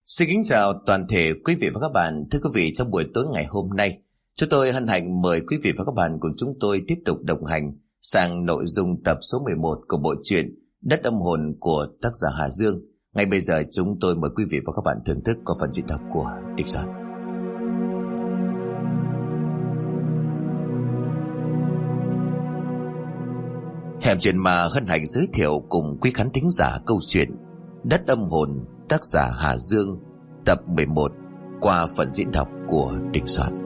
Xin kính chào toàn thể quý vị và các bạn. Thưa quý vị, trong buổi tối ngày hôm nay, chúng tôi hân hạnh mời quý vị và các bạn cùng chúng tôi tiếp tục đồng hành sang nội dung tập số 11 của bộ truyện Đất Âm Hồn của tác giả Hà Dương. Ngay bây giờ chúng tôi mời quý vị và các bạn thưởng thức qua phần diễn đọc của Địch Soạn. Hẻm Chuyện Ma hân hạnh giới thiệu cùng quý khán thính giả câu chuyện Đất Âm Hồn, tác giả Hà Dương, tập 11 qua phần diễn đọc của Địch Soạn.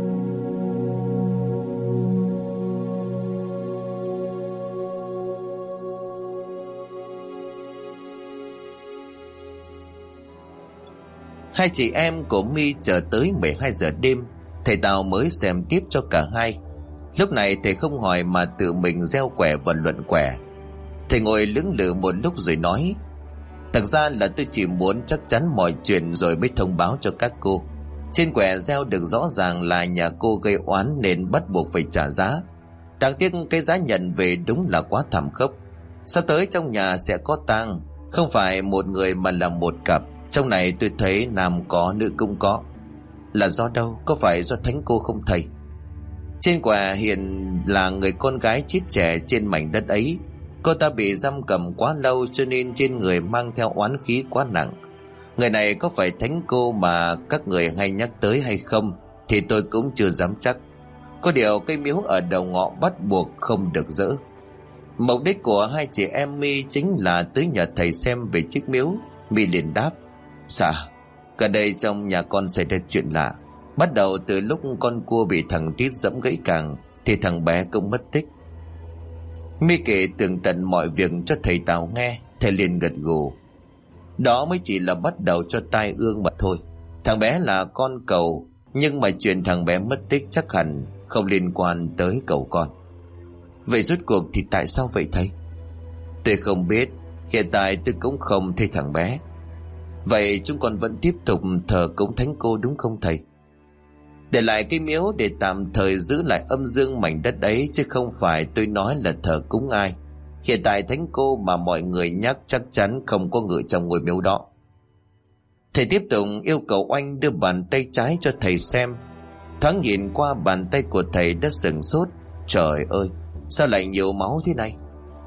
Hai chị em của My chờ tới 12 giờ đêm, thầy Tào mới xem tiếp cho cả hai. Lúc này thầy không hỏi mà tự mình gieo quẻ và luận quẻ. Thầy ngồi lưỡng lự một lúc rồi nói: Thật ra là tôi chỉ muốn chắc chắn mọi chuyện rồi mới thông báo cho các cô. Trên quẻ gieo được rõ ràng là nhà cô gây oán nên bắt buộc phải trả giá. Đáng tiếc cái giá nhận về đúng là quá thảm khốc. Sắp tới trong nhà sẽ có tang, không phải một người mà là một cặp. Trong này tôi thấy nam có nữ cũng có. Là do đâu? Có phải do thánh cô không thầy? Trên quẻ hiện là người con gái chít trẻ trên mảnh đất ấy. Cô ta bị giam cầm quá lâu cho nên trên người mang theo oán khí quá nặng. Người này có phải thánh cô mà các người hay nhắc tới hay không thì tôi cũng chưa dám chắc. Có điều cây miếu ở đầu ngõ bắt buộc không được dỡ. Mục đích của hai chị em My chính là tới nhờ thầy xem về chiếc miếu. My liền đáp: Dạ, gần đây trong nhà con xảy ra chuyện lạ. Bắt đầu từ lúc con cua bị thằng Tít dẫm gãy càng thì thằng bé cũng mất tích. My kể tường tận mọi việc cho thầy Tào nghe. Thầy liền gật gù: Đó mới chỉ là bắt đầu cho tai ương mà thôi. Thằng bé là con cậu, nhưng mà chuyện thằng bé mất tích chắc hẳn không liên quan tới cậu con. Vậy rốt cuộc thì tại sao vậy thầy? Tôi không biết. Hiện tại tôi cũng không thấy thằng bé. Vậy chúng con vẫn tiếp tục thờ cúng thánh cô đúng không thầy? Để lại cái miếu để tạm thời giữ lại âm dương mảnh đất ấy, chứ không phải tôi nói là thờ cúng ai. Hiện tại thánh cô mà mọi người nhắc chắc chắn không có người trong ngôi miếu đó. Thầy tiếp tục yêu cầu Oanh đưa bàn tay trái cho thầy xem. Thoáng nhìn qua bàn tay của thầy đã sửng sốt. Trời ơi, sao lại nhiều máu thế này?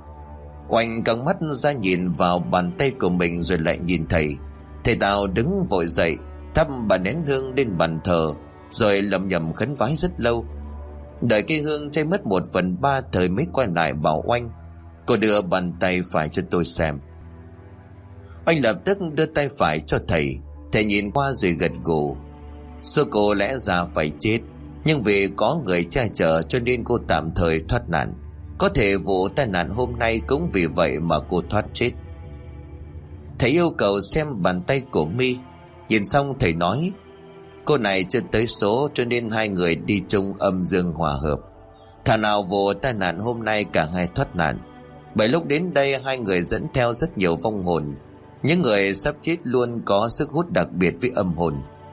Oanh căng mắt ra nhìn vào bàn tay của mình rồi lại nhìn thầy. Thầy Tào đứng vội dậy, thắp bà nén hương lên bàn thờ, rồi lầm nhầm khấn vái rất lâu. Đợi cây hương cháy mất 1/3 thời mới quay lại bảo Oanh: Cô đưa bàn tay phải cho tôi xem. Oanh lập tức đưa tay phải cho thầy. Thầy nhìn qua rồi gật gù: Số cô lẽ ra phải chết, nhưng vì có người che chở cho nên cô tạm thời thoát nạn. Có thể vụ tai nạn hôm nay cũng vì vậy mà cô thoát chết. Thầy yêu cầu xem bàn tay của My. Nhìn xong thầy nói: Cô này chưa tới số cho nên hai người đi chung âm dương hòa hợp. Thà nào vụ tai nạn hôm nay cả hai thoát nạn. Bởi lúc đến đây hai người dẫn theo rất nhiều vong hồn. Những người sắp chết luôn có sức hút đặc biệt với âm hồn.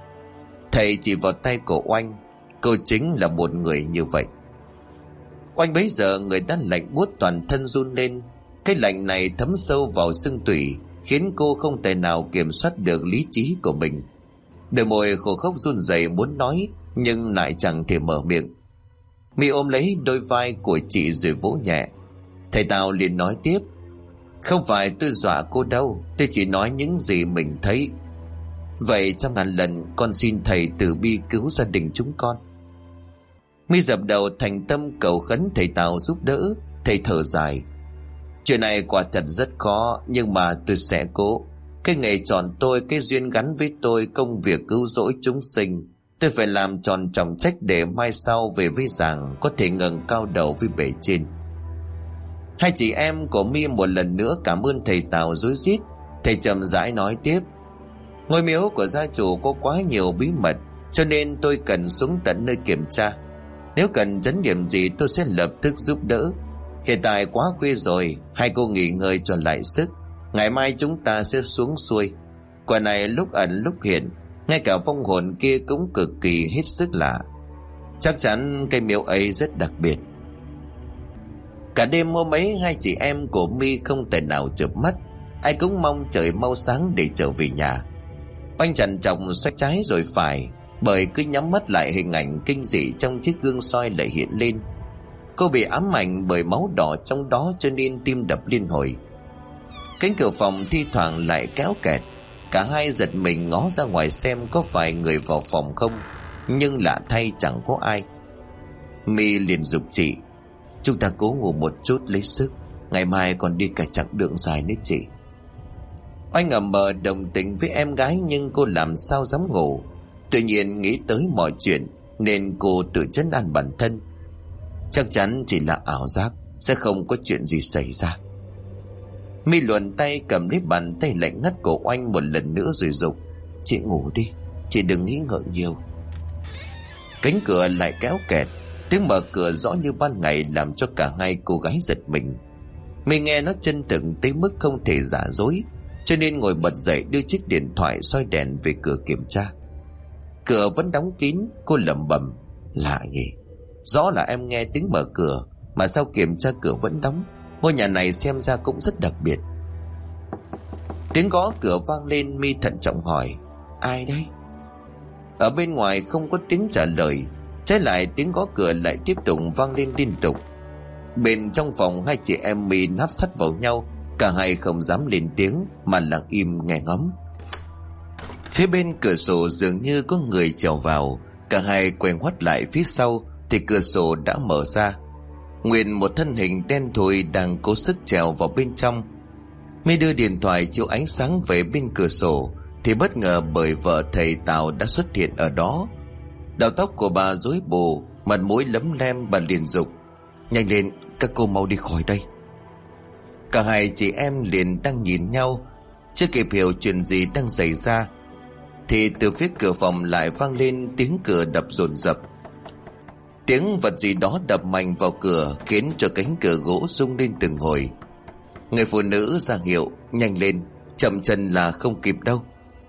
Thầy chỉ vào tay của Oanh: Cô chính là một người như vậy. Oanh bấy giờ người đã lạnh buốt, toàn thân run lên. Cái lạnh này thấm sâu vào xương tủy, khiến cô không thể nào kiểm soát được lý trí của mình. Đôi môi khô khốc run rẩy muốn nói, nhưng lại chẳng thể mở miệng. My ôm lấy đôi vai của chị rồi vỗ nhẹ. Thầy Tào liền nói tiếp: Không phải tôi dọa cô đâu, tôi chỉ nói những gì mình thấy. Vậy trăm ngàn lần con xin thầy từ bi cứu gia đình chúng con. My dập đầu thành tâm cầu khấn thầy Tào giúp đỡ. Thầy thở dài: Chuyện này quả thật rất khó, nhưng mà tôi sẽ cố. Cái nghề chọn tôi, cái duyên gắn với tôi, công việc cứu rỗi chúng sinh, tôi phải làm tròn trọng trách để mai sau về với giảng có thể ngẩng cao đầu với bề trên. Hai chị em của My một lần nữa cảm ơn thầy Tào rối rít. Thầy chậm rãi nói tiếp: Ngôi miếu của gia chủ có quá nhiều bí mật, cho nên tôi cần xuống tận nơi kiểm tra. Nếu cần chấn điểm gì tôi sẽ lập tức giúp đỡ. Hiện tại quá khuya rồi, hai cô nghỉ ngơi cho lại sức. Ngày mai chúng ta sẽ xuống xuôi. Quả này lúc ẩn lúc hiện, ngay cả vong hồn kia cũng cực kỳ hết sức lạ. Chắc chắn cây miếu ấy rất đặc biệt. Cả đêm hôm ấy hai chị em của My không thể nào chợp mắt. Ai cũng mong trời mau sáng để trở về nhà. Oanh trằn trọc xoay trái rồi phải, bởi cứ nhắm mắt lại hình ảnh kinh dị trong chiếc gương soi lại hiện lên. Cô bị ám ảnh bởi máu đỏ trong đó cho nên tim đập liên hồi. Cánh cửa phòng thi thoảng lại kéo kẹt. Cả hai giật mình ngó ra ngoài xem có phải người vào phòng không, nhưng lạ thay chẳng có ai. My liền giục chị: chúng ta cố ngủ một chút lấy sức, ngày mai còn đi cả chặng đường dài nữa chị. Oanh ngầm mờ đồng tình với em gái, nhưng cô làm sao dám ngủ. Tuy nhiên nghĩ tới mọi chuyện nên cô tự trấn an bản thân: chắc chắn chỉ là ảo giác, sẽ không có chuyện gì xảy ra. My luồn tay cầm lấy bàn tay lạnh ngắt của Oanh một lần nữa rồi giục: chị ngủ đi, chị đừng nghĩ ngợi nhiều. Cánh cửa lại kéo kẹt. Tiếng mở cửa rõ như ban ngày làm cho cả hai cô gái giật mình. My nghe nó chân thực tới mức không thể giả dối, cho nên ngồi bật dậy đưa chiếc điện thoại soi đèn về cửa kiểm tra. Cửa vẫn đóng kín. Cô lẩm bẩm: lạ nhỉ, rõ là em nghe tiếng mở cửa mà sao kiểm tra cửa vẫn đóng. Ngôi nhà này xem ra cũng rất đặc biệt. Tiếng gõ cửa vang lên. My thận trọng hỏi: ai đấy? Ở bên ngoài không có tiếng trả lời, trái lại tiếng gõ cửa lại tiếp tục vang lên liên tục. Bên trong phòng hai chị em My náp sát vào nhau, cả hai không dám lên tiếng mà lặng im nghe ngóng. Phía bên cửa sổ dường như có người trèo vào. Cả hai quay ngoắt lại phía sau thì cửa sổ đã mở ra. Nguyên một thân hình đen thui đang cố sức trèo vào bên trong. My đưa điện thoại chiếu ánh sáng về bên cửa sổ thì bất ngờ bởi vợ thầy Tào đã xuất hiện ở đó. Đầu tóc của bà rối bù, mặt mũi lấm lem. Bà liền giục: nhanh lên, các cô mau đi khỏi đây. Cả hai chị em liền đang nhìn nhau, chưa kịp hiểu chuyện gì đang xảy ra thì từ phía cửa phòng lại vang lên tiếng cửa đập dồn dập. Tiếng vật gì đó đập mạnh vào cửa khiến cho cánh cửa gỗ rung lên từng hồi. Người phụ nữ ra hiệu: nhanh lên, chậm chân là không kịp đâu.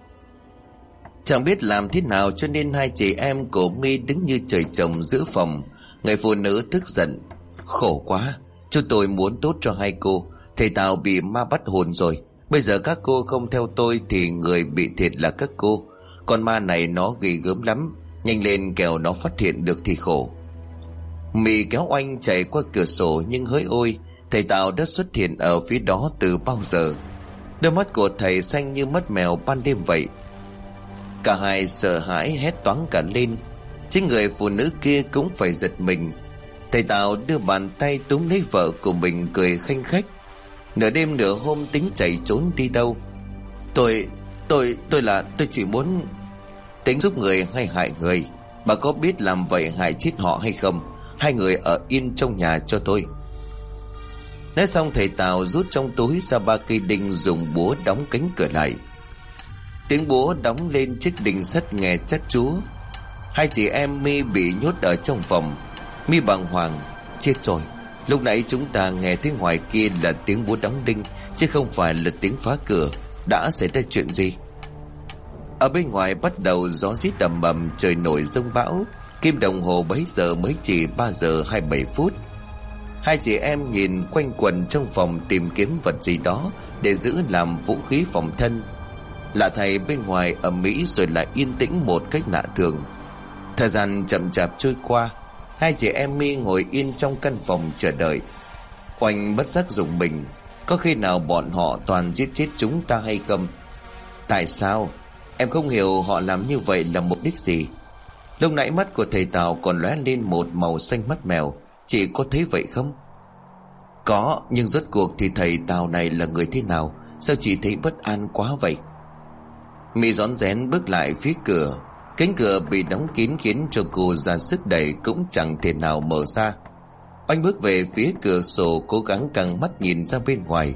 Chẳng biết làm thế nào cho nên hai chị em của My đứng như trời trồng giữa phòng. Người phụ nữ tức giận: khổ quá, chúng tôi muốn tốt cho hai cô. Thầy Tào bị ma bắt hồn rồi, bây giờ các cô không theo tôi thì người bị thiệt là các cô. Con ma này nó ghê gớm lắm, nhanh lên kẻo nó phát hiện được thì khổ. My kéo Oanh chạy qua cửa sổ, nhưng hỡi ôi, thầy Tào đã xuất hiện ở phía đó từ bao giờ. Đôi mắt của thầy xanh như mắt mèo ban đêm vậy. Cả hai sợ hãi hét toáng cả lên. Chính người phụ nữ kia cũng phải giật mình. Thầy Tào đưa bàn tay túm lấy vợ của mình cười khanh khách: nửa đêm nửa hôm tính chạy trốn đi đâu? Tôi chỉ muốn tính giúp người hay hại người. Bà có biết làm vậy hại chết họ hay không? Hai người ở yên trong nhà cho tôi. Nói xong thầy Tào rút trong túi ra 3 cây đinh, dùng búa đóng cánh cửa lại. Tiếng búa đóng lên chiếc đinh sắt nghe chát chúa. Hai chị em My bị nhốt ở trong phòng. My bàng hoàng: chết rồi, lúc nãy chúng ta nghe thấy ngoài kia là tiếng búa đóng đinh chứ không phải là tiếng phá cửa. Đã xảy ra chuyện gì? Ở bên ngoài bắt đầu gió rít ầm ầm, trời nổi giông bão. Kim đồng hồ bấy giờ mới chỉ 3 giờ 27 phút. Hai chị em nhìn quanh quần trong phòng tìm kiếm vật gì đó để giữ làm vũ khí phòng thân. Lạ thay, bên ngoài ầm ĩ rồi lại yên tĩnh một cách lạ thường. Thời gian chậm chạp trôi qua. Hai chị em My ngồi yên trong căn phòng chờ đợi. Oanh bất giác rùng mình: có khi nào bọn họ toàn giết chết chúng ta hay không? Tại sao? Em không hiểu họ làm như vậy là mục đích gì. Lúc nãy mắt của thầy Tào còn lóe lên một màu xanh mắt mèo. Chị có thấy vậy không? Có, nhưng rốt cuộc thì thầy Tào này là người thế nào? Sao chị thấy bất an quá vậy? My rón rén bước lại phía cửa. Cánh cửa bị đóng kín khiến cho cô ra sức đẩy cũng chẳng thể nào mở ra. Oanh bước về phía cửa sổ, cố gắng căng mắt nhìn ra bên ngoài.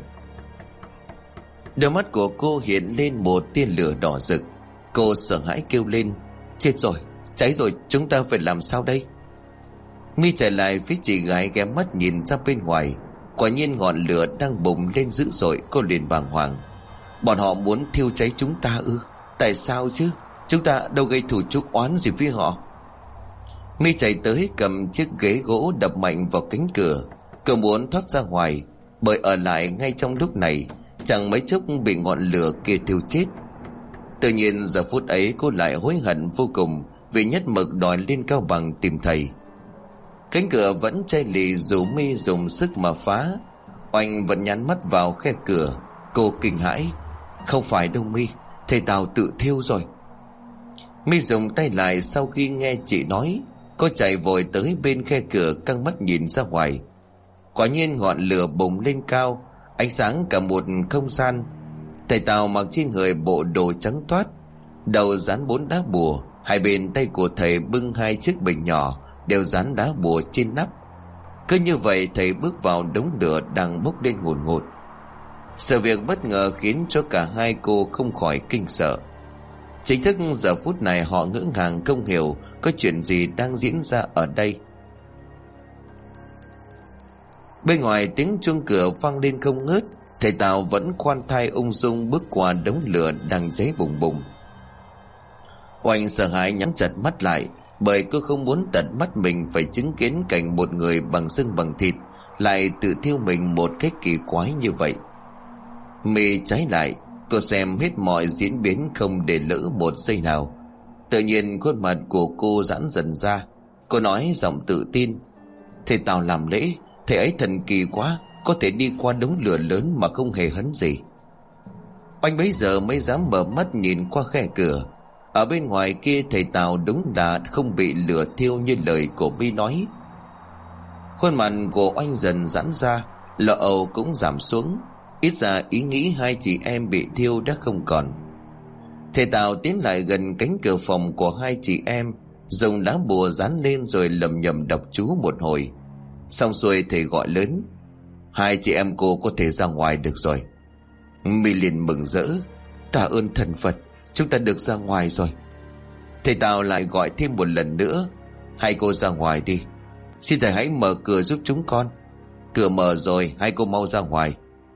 Đôi mắt của cô hiện lên một tia lửa đỏ rực. Cô sợ hãi kêu lên: chết rồi, cháy rồi, chúng ta phải làm sao đây? My chạy lại phía chị gái, ghé mắt nhìn ra bên ngoài. Quả nhiên ngọn lửa đang bùng lên dữ dội. Cô liền bàng hoàng: bọn họ muốn thiêu cháy chúng ta ư? Tại sao chứ? Chúng ta đâu gây thù chuốc oán gì với họ. My chạy tới cầm chiếc ghế gỗ đập mạnh vào cánh cửa. Cô muốn thoát ra ngoài, bởi ở lại ngay trong lúc này chẳng mấy chốc bị ngọn lửa kia thiêu chết. Tự nhiên giờ phút ấy cô lại hối hận vô cùng vì nhất mực đòi lên Cao Bằng tìm thầy. Cánh cửa vẫn chai lì dù My dùng sức mà phá. Oanh vẫn nhắm mắt vào khe cửa. Cô kinh hãi: "Không phải đâu My, thầy Tào tự thiêu rồi." My dùng tay lại sau khi nghe chị nói. Cô chạy vội tới bên khe cửa, căng mắt nhìn ra ngoài. Quả nhiên ngọn lửa bùng lên cao, ánh sáng cả một không gian. Thầy Tào mặc trên người bộ đồ trắng toát, đầu dán 4 đá bùa. Hai bên tay của thầy bưng 2 chiếc bình nhỏ, đều dán đá bùa trên nắp. Cứ như vậy thầy bước vào đống lửa đang bốc lên ngùn ngụt. Sự việc bất ngờ khiến cho cả hai cô không khỏi kinh sợ. Chính thức giờ phút này họ ngỡ ngàng không hiểu có chuyện gì đang diễn ra ở đây. Bên ngoài tiếng chuông cửa vang lên không ngớt. Thầy Tào vẫn khoan thai ung dung bước qua đống lửa đang cháy bùng bùng. Oanh sợ hãi nhắm chặt mắt lại, bởi cô không muốn tận mắt mình phải chứng kiến cảnh một người bằng xương bằng thịt lại tự thiêu mình một cách kỳ quái như vậy. My trái lại, cô xem hết mọi diễn biến không để lỡ một giây nào. Tự nhiên khuôn mặt của cô giãn dần ra. Cô nói giọng tự tin: "Thầy Tào làm lễ, thầy ấy thần kỳ quá, có thể đi qua đống lửa lớn mà không hề hấn gì." Oanh bấy giờ mới dám mở mắt nhìn qua khe cửa. Ở bên ngoài kia thầy Tào đúng là không bị lửa thiêu như lời của My nói. Khuôn mặt của Oanh dần giãn ra, lo âu cũng giảm xuống. Ít ra ý nghĩ hai chị em bị thiêu đã không còn. Thầy Tào tiến lại gần cánh cửa phòng của hai chị em, dùng lá bùa dán lên rồi lầm nhầm đọc chú một hồi. Xong xuôi thầy gọi lớn: "Hai chị em cô có thể ra ngoài được rồi." My liền mừng rỡ: "Tạ ơn thần Phật, chúng ta được ra ngoài rồi." Thầy Tào lại gọi thêm một lần nữa: "Hai cô ra ngoài đi. Xin thầy hãy mở cửa giúp chúng con." "Cửa mở rồi, hai cô mau ra ngoài."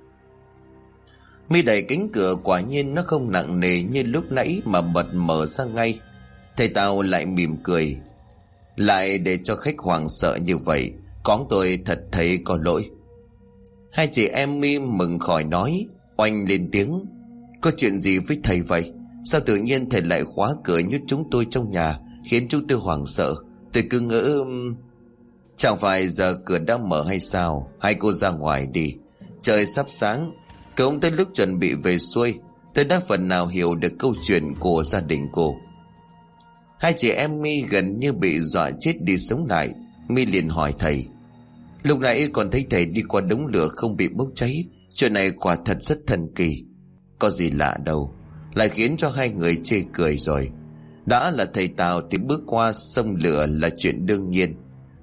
My đẩy cánh cửa, quả nhiên nó không nặng nề như lúc nãy mà bật mở ra ngay. Thầy Tào lại mỉm cười: "Lại để cho khách hoàng sợ như vậy, con tôi thật thấy có lỗi." Hai chị em My mừng khỏi nói. Oanh lên tiếng: "Có chuyện gì với thầy vậy? Sao tự nhiên thầy lại khóa cửa nhốt chúng tôi trong nhà, khiến chúng tôi hoảng sợ? Tôi cứ ngỡ..." "Chẳng phải giờ cửa đã mở hay sao? Hai cô ra ngoài đi. Trời sắp sáng, cũng tới lúc chuẩn bị về xuôi. Tôi đã phần nào hiểu được câu chuyện của gia đình cô." Hai chị em My gần như bị dọa chết đi sống lại. My liền hỏi thầy: "Lúc nãy còn thấy thầy đi qua đống lửa không bị bốc cháy. Chuyện này quả thật rất thần kỳ. Có gì lạ đâu, lại khiến cho hai người chê cười rồi. Đã là thầy Tào thì bước qua sông lửa là chuyện đương nhiên.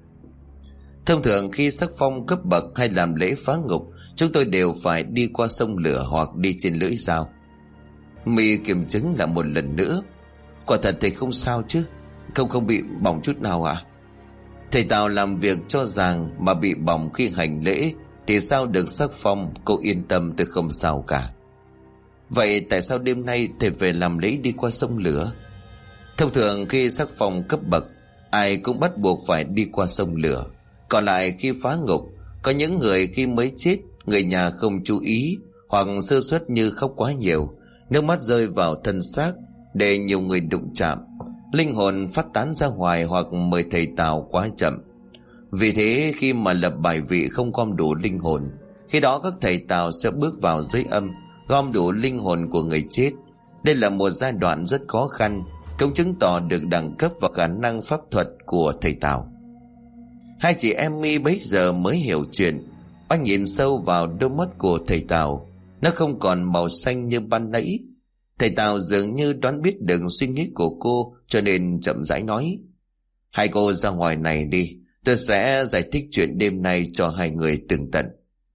Thông thường khi sắc phong cấp bậc hay làm lễ phá ngục, chúng tôi đều phải đi qua sông lửa hoặc đi trên lưỡi dao." My kiểm chứng lại một lần nữa: "Quả thật thầy không sao chứ? Không bị bỏng chút nào à?" Thầy Tào làm việc cho rằng mà bị bỏng khi hành lễ thì sao được sắc phong. Cô yên tâm, tôi không sao cả. "Vậy tại sao đêm nay thầy về làm lễ đi qua sông lửa?" "Thông thường khi sắc phong cấp bậc, ai cũng bắt buộc phải đi qua sông lửa. Còn lại khi phá ngục, có những người khi mới chết, người nhà không chú ý hoặc sơ suất như khóc quá nhiều, nước mắt rơi vào thân xác để nhiều người đụng chạm, linh hồn phát tán ra ngoài hoặc mời thầy Tào quá chậm. Vì thế khi mà lập bài vị không gom đủ linh hồn, khi đó các thầy Tào sẽ bước vào giới âm, gom đủ linh hồn của người chết. Đây là một giai đoạn rất khó khăn, cũng chứng tỏ được đẳng cấp và khả năng pháp thuật của thầy Tào." Hai chị em My bấy giờ mới hiểu chuyện. Oanh nhìn sâu vào đôi mắt của thầy Tào, nó không còn màu xanh như ban nãy. Thầy Tào dường như đoán biết được suy nghĩ của cô, cho nên chậm rãi nói: "Hai cô ra ngoài này đi, tôi sẽ giải thích chuyện đêm nay cho hai người tường tận."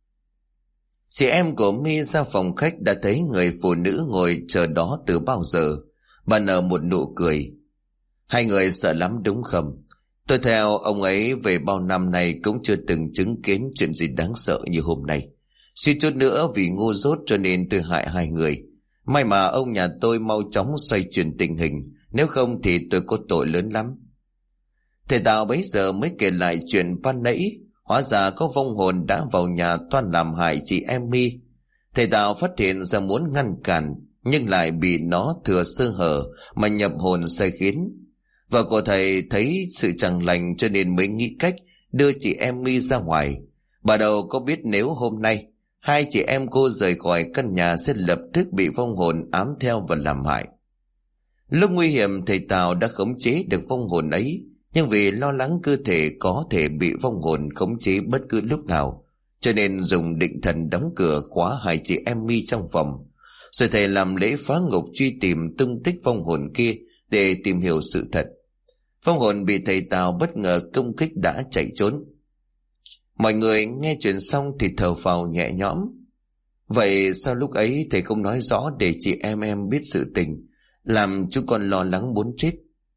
Chị em của My ra phòng khách đã thấy người phụ nữ ngồi chờ đó từ bao giờ. Bà nở một nụ cười: "Hai người sợ lắm đúng không? Tôi theo ông ấy về bao năm nay cũng chưa từng chứng kiến chuyện gì đáng sợ như hôm nay. Suýt chút nữa vì ngu dốt cho nên tôi hại hai người. May mà ông nhà tôi mau chóng xoay chuyển tình hình, nếu không thì tôi có tội lớn lắm." Thầy Tào bấy giờ mới kể lại chuyện ban nãy. Hóa ra có vong hồn đã vào nhà toan làm hại chị em My. Thầy Tào phát hiện ra muốn ngăn cản, nhưng lại bị nó thừa sơ hở mà nhập hồn sai khiến. Và cô thầy thấy sự chẳng lành cho nên mới nghĩ cách đưa chị em My ra ngoài. Bà đầu có biết nếu hôm nay hai chị em cô rời khỏi căn nhà sẽ lập tức bị vong hồn ám theo và làm hại. Lúc nguy hiểm thầy Tào đã khống chế được vong hồn ấy, nhưng vì lo lắng cơ thể có thể bị vong hồn khống chế bất cứ lúc nào, cho nên dùng định thần đóng cửa khóa hai chị em My trong phòng. Rồi thầy làm lễ phá ngục truy tìm tung tích vong hồn kia để tìm hiểu sự thật. Vong hồn bị thầy Tào bất ngờ công kích đã chạy trốn. Mọi người nghe chuyện xong thì thở phào nhẹ nhõm. Vậy sao lúc ấy thầy không nói rõ để chị em biết sự tình, làm chúng con lo lắng muốn chết?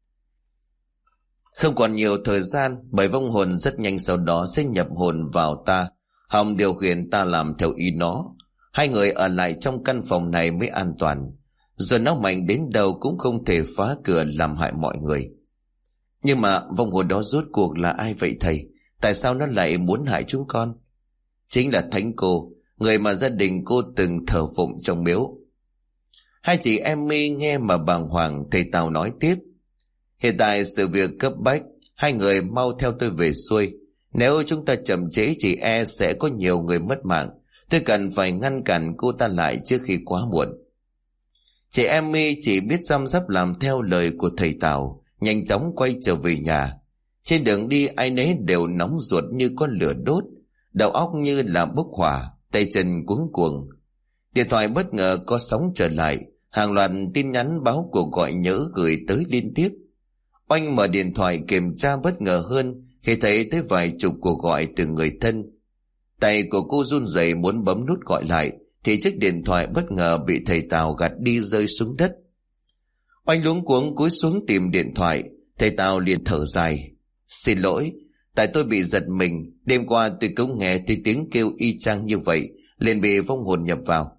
Không còn nhiều thời gian, bởi vong hồn rất nhanh sau đó sẽ nhập hồn vào ta, hòng điều khiển ta làm theo ý nó. Hai người ở lại trong căn phòng này mới an toàn. Rồi nó mạnh đến đâu cũng không thể phá cửa làm hại mọi người. Nhưng mà vong hồn đó rốt cuộc là ai vậy thầy? Tại sao nó lại muốn hại chúng con? Chính là Thánh cô, người mà gia đình cô từng thờ phụng trong miếu. Hai chị em My nghe mà bàng hoàng. Thầy Tào nói tiếp: hiện tại sự việc cấp bách, hai người mau theo tôi về xuôi. Nếu chúng ta chậm trễ chỉ sẽ có nhiều người mất mạng. Tôi cần phải ngăn cản cô ta lại trước khi quá muộn. Chị em My chỉ biết răm rắp làm theo lời của thầy Tào, nhanh chóng quay trở về nhà. Trên đường đi ai nấy đều nóng ruột như có lửa đốt, đầu óc như là bốc hỏa, tay chân cuống cuồng. Điện thoại bất ngờ có sóng trở lại, hàng loạt tin nhắn báo cuộc gọi nhỡ gửi tới liên tiếp. Oanh mở điện thoại kiểm tra bất ngờ hơn khi thấy tới vài chục cuộc gọi từ người thân. Tay của cô run rẩy muốn bấm nút gọi lại thì chiếc điện thoại bất ngờ bị thầy Tào gạt đi rơi xuống đất. Oanh luống cuống cúi xuống tìm điện thoại. Thầy Tào liền thở dài: xin lỗi, tại tôi bị giật mình. Đêm qua tôi cũng nghe thấy tiếng kêu y chang như vậy, liền bị vong hồn nhập vào.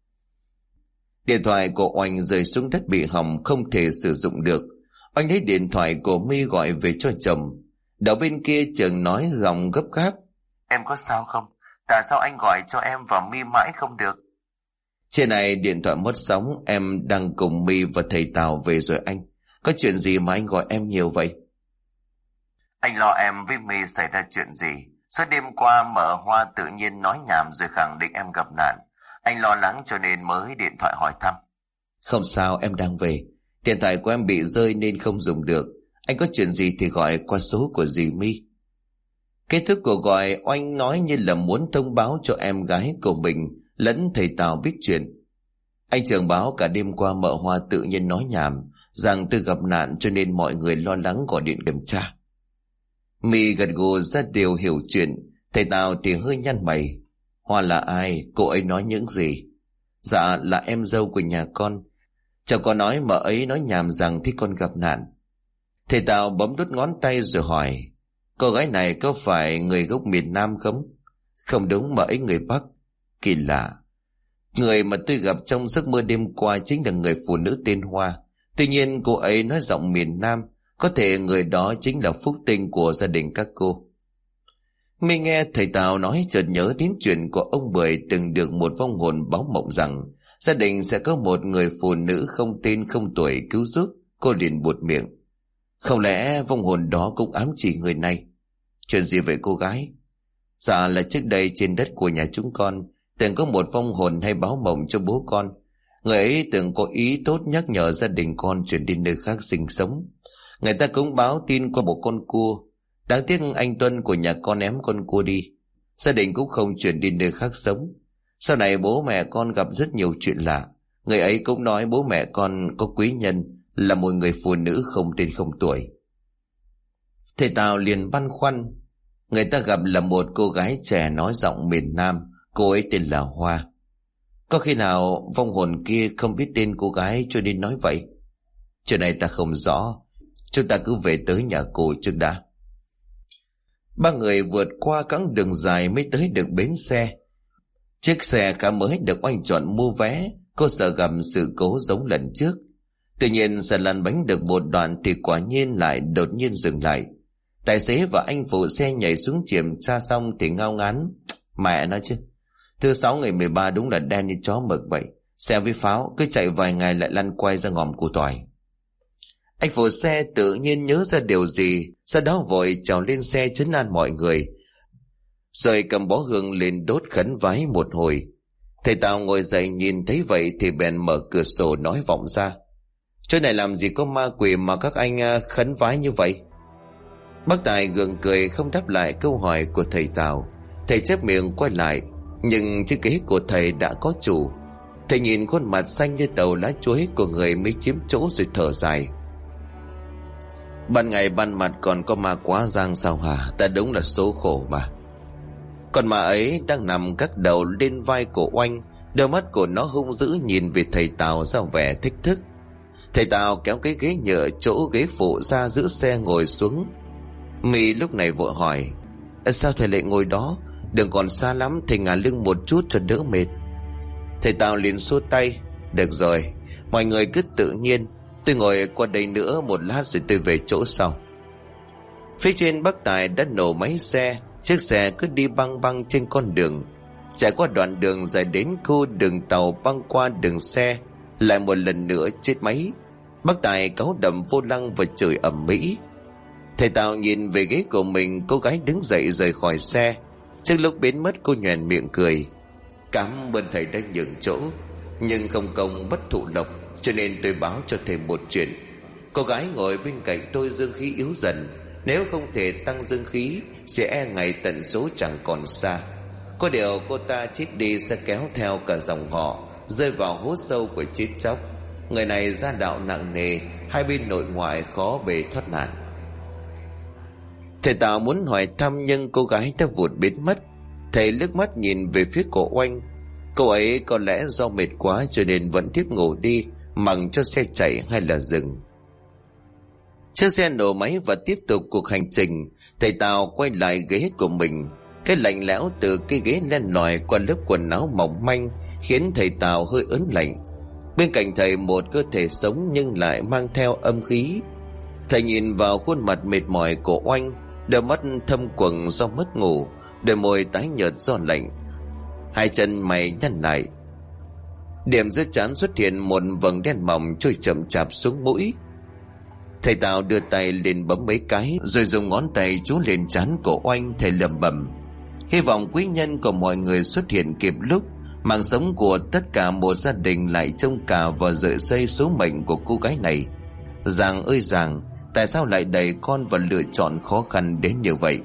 Điện thoại của Oanh rơi xuống đất bị hỏng, không thể sử dụng được. Oanh lấy điện thoại của My gọi về cho chồng. Đầu bên kia Trường nói giọng gấp gáp: em có sao không? Tại sao anh gọi cho em và My mãi không được? Trên này điện thoại mất sóng, em đang cùng My và thầy Tào về rồi anh. Có chuyện gì mà anh gọi em nhiều vậy? Anh lo em với My xảy ra chuyện gì. Suốt đêm qua mở Hoa tự nhiên nói nhảm rồi khẳng định em gặp nạn. Anh lo lắng cho nên mới điện thoại hỏi thăm. Không sao, em đang về. Điện thoại của em bị rơi nên không dùng được. Anh có chuyện gì thì gọi qua số của dì My. Kết thúc cuộc gọi, Oanh nói như là muốn thông báo cho em gái của mình lẫn thầy Tào biết chuyện. Anh Trường báo cả đêm qua mợ Hoa tự nhiên nói nhảm rằng tôi gặp nạn cho nên mọi người lo lắng gọi điện kiểm tra. My gật gù ra đều hiểu chuyện. Thầy Tào thì hơi nhăn mày. Hoa là ai? Cô ấy nói những gì? Dạ là em dâu của nhà con. Cháu có nói mợ ấy nói nhảm rằng thích con gặp nạn. Thầy Tào bấm đốt ngón tay rồi hỏi: cô gái này có phải người gốc miền Nam không? Không đúng, mợ ấy người Bắc. Kỳ lạ. Người mà tôi gặp trong giấc mơ đêm qua chính là người phụ nữ tên Hoa. Tuy nhiên cô ấy nói giọng miền Nam. Có thể người đó chính là phúc tinh của gia đình các cô. Mình nghe thầy Tào nói chợt nhớ đến chuyện của ông Bưởi từng được một vong hồn báo mộng rằng gia đình sẽ có một người phụ nữ không tên không tuổi cứu giúp. Cô liền buột miệng: không lẽ vong hồn đó cũng ám chỉ người này? Chuyện gì vậy cô gái? Dạ là trước đây trên đất của nhà chúng con từng có một vong hồn hay báo mộng cho bố con. Người ấy từng có ý tốt nhắc nhở gia đình con chuyển đi nơi khác sinh sống. Người ta cũng báo tin qua một con cua. Đáng tiếc anh Tuân của nhà con ném con cua đi. Gia đình cũng không chuyển đi nơi khác sống. Sau này bố mẹ con gặp rất nhiều chuyện lạ. Người ấy cũng nói bố mẹ con có quý nhân là một người phụ nữ không tên không tuổi. Thầy Tào liền băn khoăn. Người ta gặp là một cô gái trẻ nói giọng miền Nam. Cô ấy tên là Hoa. Có khi nào vong hồn kia không biết tên cô gái cho nên nói vậy? Chuyện này ta không rõ. Chúng ta cứ về tới nhà cô trước đã. Ba người vượt qua quãng đường dài mới tới được bến xe. Chiếc xe khá mới được Oanh chọn mua vé. Cô sợ gặp sự cố giống lần trước. Tuy nhiên xe lăn bánh được một đoạn thì quả nhiên lại đột nhiên dừng lại. Tài xế và anh phụ xe nhảy xuống kiểm tra xong thì ngao ngán: mẹ nói chứ, thứ 6 ngày 13 đúng là đen như chó mực vậy. Xe với pháo cứ chạy vài ngày lại lăn quay ra ngòm củ tỏi. Anh phụ xe tự nhiên nhớ ra điều gì, sau đó vội trèo lên xe trấn an mọi người, rồi cầm bó hương lên đốt khấn vái một hồi. Thầy Tào ngồi dậy nhìn thấy vậy thì bèn mở cửa sổ nói vọng ra: chỗ này làm gì có ma quỷ mà các anh khấn vái như vậy? Bác Tài gượng cười không đáp lại câu hỏi của thầy Tào. Thầy chép miệng quay lại, nhưng chiếc ghế của thầy đã có chủ. Thầy nhìn khuôn mặt xanh như tàu lá chuối của người mới chiếm chỗ rồi thở dài: ban ngày ban mặt còn có ma quá giang sao hả? Ta đúng là số khổ mà. Con ma ấy đang nằm gác đầu lên vai của Oanh, đôi mắt của nó hung dữ nhìn về thầy Tào ra vẻ thách thức. Thầy Tào kéo cái ghế nhựa chỗ ghế phụ ra giữa xe ngồi xuống. My lúc này vội hỏi: sao thầy lại ngồi đó? Đừng còn xa lắm, thầy ngả lưng một chút cho đỡ mệt. Thầy Tào liền xua tay: được rồi, mọi người cứ tự nhiên, tôi ngồi qua đây nữa một lát rồi tôi về chỗ sau. Phía trên bác Tài đã nổ máy xe. Chiếc xe cứ đi băng băng trên con đường, trải qua đoạn đường dài đến khu đường tàu băng qua đường xe. Lại một lần nữa chết máy. Bác Tài cáu đầm vô lăng và chửi ầm ĩ. Thầy Tào nhìn về ghế của mình, cô gái đứng dậy rời khỏi xe. Trước lúc biến mất cô nhoẻn miệng cười: cảm ơn thầy đã nhường chỗ, nhưng không công bất thụ lộc, cho nên tôi báo cho thầy một chuyện. Cô gái ngồi bên cạnh tôi dương khí yếu dần, nếu không thể tăng dương khí sẽ e ngày tận số chẳng còn xa. Có điều cô ta chết đi sẽ kéo theo cả dòng họ rơi vào hố sâu của chết chóc. Người này gia đạo nặng nề, hai bên nội ngoại khó bề thoát nạn. Thầy Tào muốn hỏi thăm nhưng cô gái đã vụt biến mất. Thầy liếc mắt nhìn về phía của Oanh. Cô ấy có lẽ do mệt quá cho nên vẫn tiếp ngủ đi, mặc cho xe chạy hay là dừng. Chiếc xe nổ máy và tiếp tục cuộc hành trình. Thầy Tào quay lại ghế của mình. Cái lạnh lẽo từ cái ghế len lỏi qua lớp quần áo mỏng manh khiến thầy Tào hơi ớn lạnh. Bên cạnh thầy một cơ thể sống nhưng lại mang theo âm khí. Thầy nhìn vào khuôn mặt mệt mỏi của Oanh, đôi mắt thâm quầng do mất ngủ, đôi môi tái nhợt do lạnh, hai chân mày nhăn lại. Điểm giữa trán xuất hiện một vầng đen mỏng trôi chậm chạp xuống mũi. Thầy Tào đưa tay lên bấm mấy cái rồi dùng ngón tay chú lên trán của Oanh. Thầy lẩm bẩm: hy vọng quý nhân của mọi người xuất hiện kịp lúc. Mạng sống của tất cả một gia đình lại trông cả vào sợi dây số mệnh của cô gái này. Giàng ơi Giàng, tại sao lại đẩy con vào lựa chọn khó khăn đến như vậy?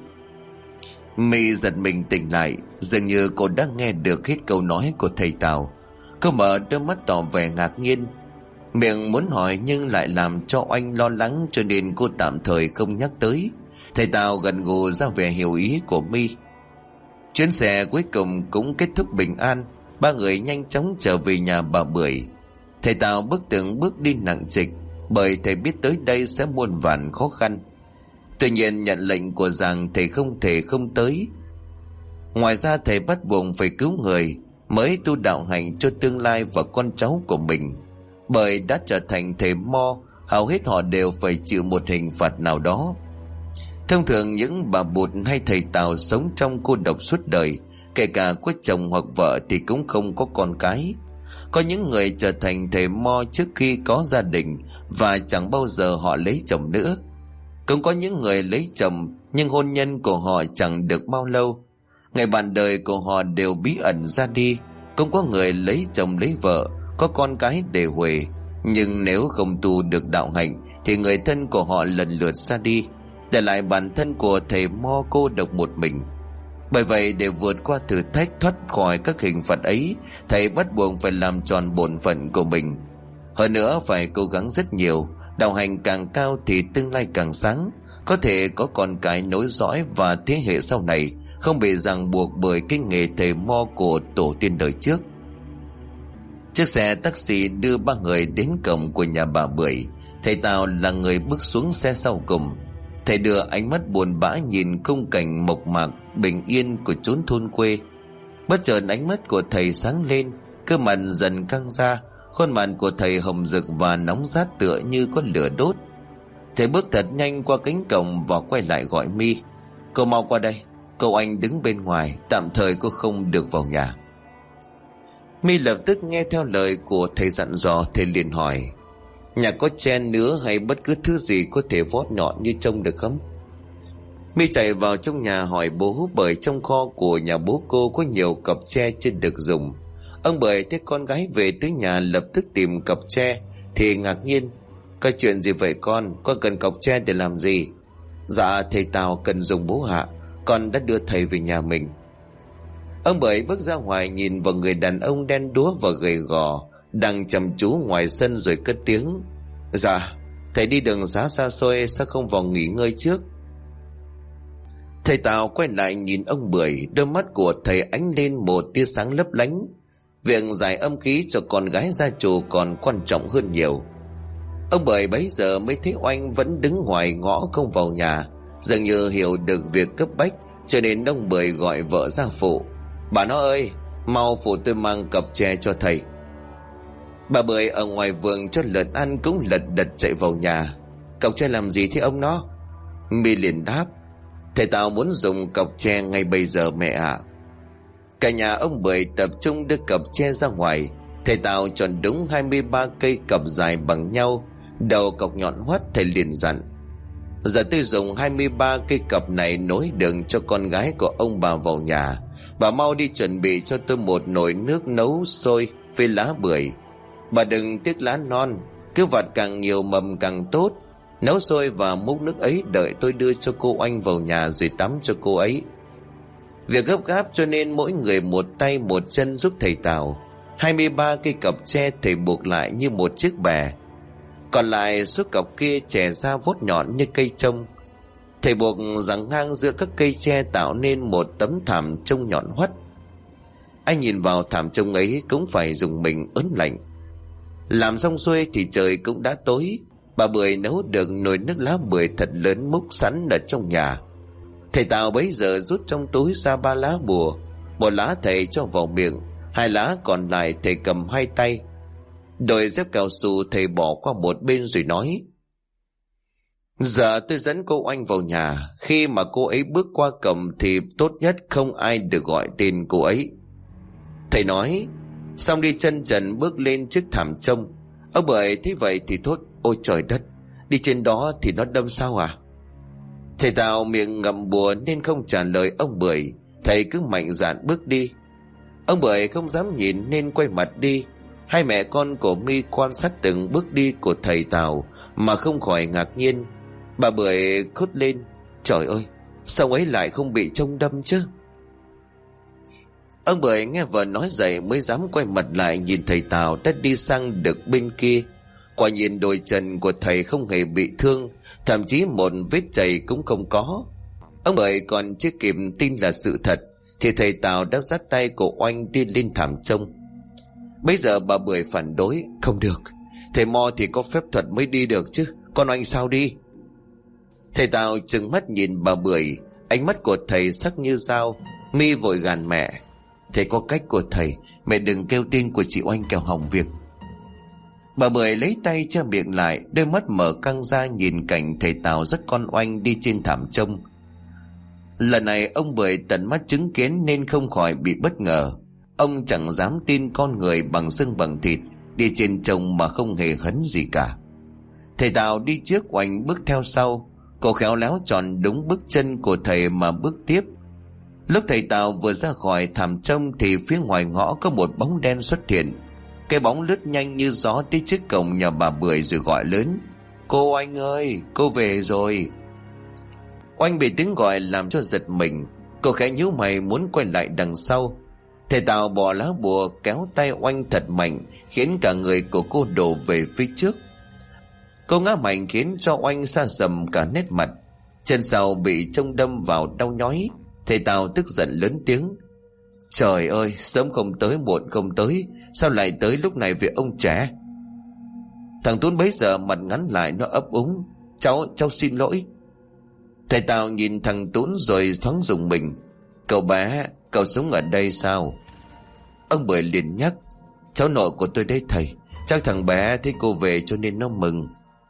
My giật mình tỉnh lại, dường như cô đã nghe được hết câu nói của thầy Tào. Cô mở đôi mắt tỏ vẻ ngạc nhiên, miệng muốn hỏi nhưng lại làm cho Oanh lo lắng, cho nên cô tạm thời không nhắc tới. Thầy Tào gật gù ra vẻ hiểu ý của My. Chuyến xe cuối cùng cũng kết thúc bình an. Ba người nhanh chóng trở về nhà bà Bưởi. Thầy Tào bước từng bước đi nặng trịch, bởi thầy biết tới đây sẽ muôn vàn khó khăn. Tuy nhiên nhận lệnh của Giàng thầy không thể không tới. Ngoài ra thầy bắt buộc phải cứu người mới tu đạo hành cho tương lai và con cháu của mình. Bởi đã trở thành thầy mo, hầu hết họ đều phải chịu một hình phạt nào đó. Thông thường những bà bụt hay thầy Tào sống trong cô độc suốt đời, kể cả có chồng hoặc vợ thì cũng không có con cái. Có những người trở thành thầy mo trước khi có gia đình và chẳng bao giờ họ lấy chồng nữa. Cũng có những người lấy chồng nhưng hôn nhân của họ chẳng được bao lâu, ngày bạn đời của họ đều bí ẩn ra đi. Cũng có người lấy chồng lấy vợ, có con cái để huề, nhưng nếu không tu được đạo hạnh thì người thân của họ lần lượt ra đi, để lại bản thân của thầy mo cô độc một mình. Bởi vậy để vượt qua thử thách, thoát khỏi các hình phạt ấy, thầy bắt buộc phải làm tròn bổn phận của mình. Hơn nữa phải cố gắng rất nhiều. Đạo hành càng cao thì tương lai càng sáng, có thể có con cái nối dõi và thế hệ sau này không bị ràng buộc bởi cái nghề thầy mo của tổ tiên đời trước. Chiếc xe taxi đưa ba người đến cổng của nhà bà Bưởi. Thầy Tào là người bước xuống xe sau cùng. Thầy đưa ánh mắt buồn bã nhìn khung cảnh mộc mạc bình yên của chốn thôn quê. Bất chợt ánh mắt của thầy sáng lên, cơ mặt dần căng ra, khuôn mặt của thầy hồng rực và nóng rát tựa như có lửa đốt. Thầy bước thật nhanh qua cánh cổng và quay lại gọi My: cô mau qua đây, cậu anh đứng bên ngoài, tạm thời cô không được vào nhà. My lập tức nghe theo lời của thầy dặn dò. Thầy liền hỏi: nhà có tre nứa hay bất cứ thứ gì có thể vót nhọn như trông được không? My chạy vào trong nhà hỏi bố, bởi trong kho của nhà bố cô có nhiều cặp tre chưa được dùng. Ông Bưởi thấy con gái về tới nhà lập tức tìm cặp tre thì ngạc nhiên: có chuyện gì vậy con cần cọc tre để làm gì? Dạ thầy Tào cần dùng bố hạ, con đã đưa thầy về nhà mình. Ông Bưởi bước ra ngoài nhìn vào người đàn ông đen đúa và gầy gò đang chăm chú ngoài sân rồi cất tiếng: dạ thầy đi đường xa xôi, sao không vào nghỉ ngơi trước? Thầy Tào quay lại nhìn ông Bưởi, đôi mắt của thầy ánh lên một tia sáng lấp lánh. Việc giải âm khí cho con gái gia chủ còn quan trọng hơn nhiều. Ông Bưởi bấy giờ mới thấy Oanh vẫn đứng ngoài ngõ không vào nhà, dường như hiểu được việc cấp bách, cho nên ông Bưởi gọi vợ ra phụ: bà nó ơi, mau phụ tôi mang cặp tre cho thầy. Bà Bưởi ở ngoài vườn cho lợn ăn cũng lật đật chạy vào nhà: cọc tre làm gì thế ông nó? My liền đáp: thầy Tào muốn dùng cọc tre ngay bây giờ mẹ ạ. Cả nhà ông Bưởi tập trung đưa cặp tre ra ngoài. Thầy Tào chọn đúng 23 cây cặp dài bằng nhau, đầu cọc nhọn hoắt. Thầy liền dặn: giờ tôi dùng 23 cây cặp này nối đường cho con gái của ông bà vào nhà. Bà mau đi chuẩn bị cho tôi một nồi nước nấu sôi với lá bưởi. Bà đừng tiếc lá non, cứ vặt càng nhiều mầm càng tốt. Nấu sôi và múc nước ấy đợi tôi đưa cho cô Oanh vào nhà rồi tắm cho cô ấy. Việc gấp gáp cho nên mỗi người một tay một chân giúp thầy Tào. 23 cây cọc tre thầy buộc lại như một chiếc bè, còn lại số cọc kia chẻ ra vốt nhọn như cây trông. Thầy buộc giằng ngang giữa các cây tre tạo nên một tấm thảm trông nhọn hoắt. Anh nhìn vào thảm trông ấy cũng phải dùng mình ớn lạnh. Làm xong xuôi thì trời cũng đã tối. Bà Bưởi nấu được nồi nước lá bưởi thật lớn múc sẵn ở trong nhà. Thầy Tào bấy giờ rút trong túi ra 3 lá bùa. Một lá thầy cho vào miệng, 2 lá còn lại thầy cầm 2 tay. Đôi dép cao su thầy bỏ qua một bên rồi nói: giờ tôi dẫn cô Oanh vào nhà. Khi mà cô ấy bước qua cổng thì tốt nhất không ai được gọi tên cô ấy. Thầy nói xong đi chân trần bước lên chiếc thảm trông. Ông Bưởi thấy vậy thì thốt: ôi trời đất, đi trên đó thì nó đâm sao à? Thầy Tào miệng ngậm bùa nên không trả lời ông Bưởi. Thầy cứ mạnh dạn bước đi. Ông Bưởi không dám nhìn nên quay mặt đi. Hai mẹ con của My quan sát từng bước đi của thầy Tào mà không khỏi ngạc nhiên. Bà Bưởi thốt lên: trời ơi, sao ấy lại không bị trông đâm chứ? Ông Bưởi nghe vợ nói vậy mới dám quay mặt lại nhìn thầy Tào đã đi sang được bên kia. Quả nhìn đôi chân của thầy không hề bị thương, thậm chí một vết chày cũng không có. Ông Bưởi còn chưa kịp tin là sự thật thì thầy Tào đã dắt tay của Oanh đi lên thảm trông. Bây giờ bà Bưởi phản đối: không được, thầy Mo thì có phép thuật mới đi được chứ, con Oanh sao đi? Thầy Tào trừng mắt nhìn bà Bưởi, ánh mắt của thầy sắc như dao. My vội gàn mẹ: thầy có cách của thầy, mẹ đừng kêu tên của chị Oanh kẻo hỏng việc. Bà Bưởi lấy tay che miệng lại, đôi mắt mở căng ra nhìn cảnh thầy Tào dắt con Oanh đi trên thảm trông. Lần này ông Bưởi tận mắt chứng kiến nên không khỏi bị bất ngờ. Ông chẳng dám tin con người bằng xương bằng thịt đi trên trông mà không hề hấn gì cả. Thầy Tào đi trước, Oanh bước theo sau. Cô khéo léo chọn đúng bước chân của thầy mà bước tiếp. Lúc thầy Tào vừa ra khỏi thảm trông thì phía ngoài ngõ có một bóng đen xuất hiện. Cái bóng lướt nhanh như gió tới trước cổng nhà bà Bưởi rồi gọi lớn: cô Oanh ơi, cô về rồi. Oanh bị tiếng gọi làm cho giật mình. Cô khẽ nhíu mày muốn quay lại đằng sau. Thầy Tào bỏ lá bùa kéo tay Oanh thật mạnh, khiến cả người của cô đổ về phía trước. Cô ngã mạnh khiến cho Oanh sa sầm cả nét mặt, chân sau bị chông đâm vào đau nhói. Thầy Tào tức giận lớn tiếng: trời ơi, sớm không tới muộn không tới, sao lại tới lúc này về ông trẻ? Thằng Tuấn bấy giờ mặt ngắn lại, nó ấp úng: cháu xin lỗi. Thầy Tào nhìn thằng Tuấn rồi thoáng rùng mình: cậu bé, cậu sống ở đây sao? Ông Bưởi liền nhắc: cháu nội của tôi đấy thầy, chắc thằng bé thấy cô về cho nên nó mừng.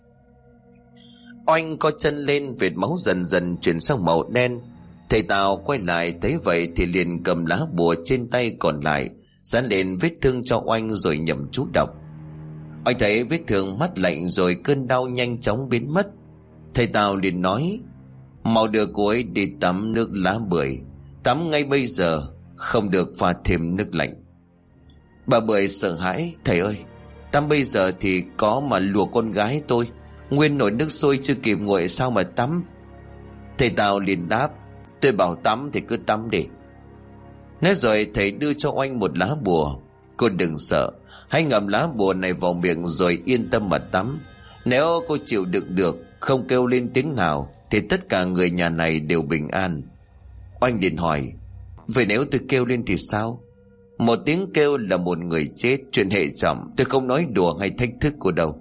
Oanh co chân lên, vệt máu dần dần chuyển sang màu đen. Thầy Tào quay lại thấy vậy thì liền cầm lá bùa trên tay còn lại dán lên vết thương cho Oanh rồi nhẩm chú đọc. Oanh thấy vết thương mắt lạnh rồi cơn đau nhanh chóng biến mất. Thầy Tào liền nói: mau đưa cô ấy đi tắm nước lá bưởi, tắm ngay bây giờ, không được pha thêm nước lạnh. Bà Bưởi sợ hãi: thầy ơi, tắm bây giờ thì có mà lùa con gái tôi, nguyên nồi nước sôi chưa kịp nguội sao mà tắm. Thầy Tào liền đáp: tôi bảo tắm thì cứ tắm đi. Nói rồi thầy đưa cho Oanh một lá bùa: cô đừng sợ, hãy ngậm lá bùa này vào miệng rồi yên tâm mà tắm. Nếu cô chịu đựng được, không kêu lên tiếng nào, thì tất cả người nhà này đều bình an. Oanh liền hỏi: vậy nếu tôi kêu lên thì sao? Một tiếng kêu là một người chết, chuyện hệ trọng, tôi không nói đùa hay thách thức cô đâu.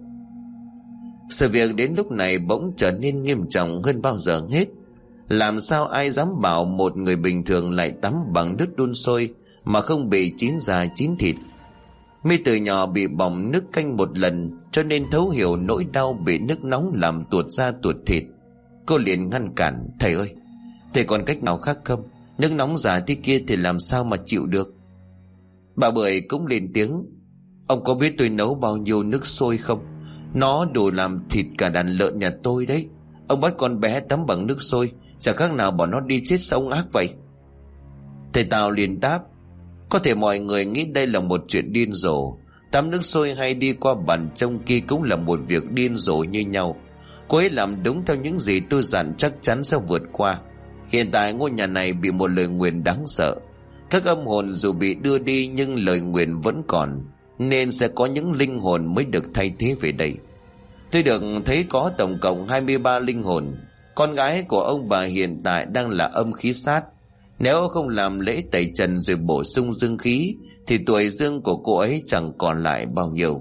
Sự việc đến lúc này bỗng trở nên nghiêm trọng hơn bao giờ hết. Làm sao ai dám bảo một người bình thường lại tắm bằng nước đun sôi mà không bị chín da chín thịt? My từ nhỏ bị bỏng nước canh một lần, cho nên thấu hiểu nỗi đau bị nước nóng làm tuột da tuột thịt. Cô liền ngăn cản: thầy ơi, thầy còn cách nào khác không? Nước nóng giả thế kia thì làm sao mà chịu được? Bà Bưởi cũng lên tiếng: ông có biết tôi nấu bao nhiêu nước sôi không? Nó đủ làm thịt cả đàn lợn nhà tôi đấy. Ông bắt con bé tắm bằng nước sôi, chẳng khác nào bỏ nó đi chết sống ác vậy. Thầy Tào liền đáp: có thể mọi người nghĩ đây là một chuyện điên rồ. Tắm nước sôi hay đi qua bàn trông kia cũng là một việc điên rồ như nhau. Cô ấy làm đúng theo những gì tôi dặn chắc chắn sẽ vượt qua. Hiện tại ngôi nhà này bị một lời nguyền đáng sợ. Các âm hồn dù bị đưa đi nhưng lời nguyền vẫn còn, nên sẽ có những linh hồn mới được thay thế về đây. Tôi được thấy có tổng cộng 23 linh hồn. Con gái của ông bà hiện tại đang là âm khí sát. Nếu không làm lễ tẩy trần rồi bổ sung dương khí thì tuổi dương của cô ấy chẳng còn lại bao nhiêu.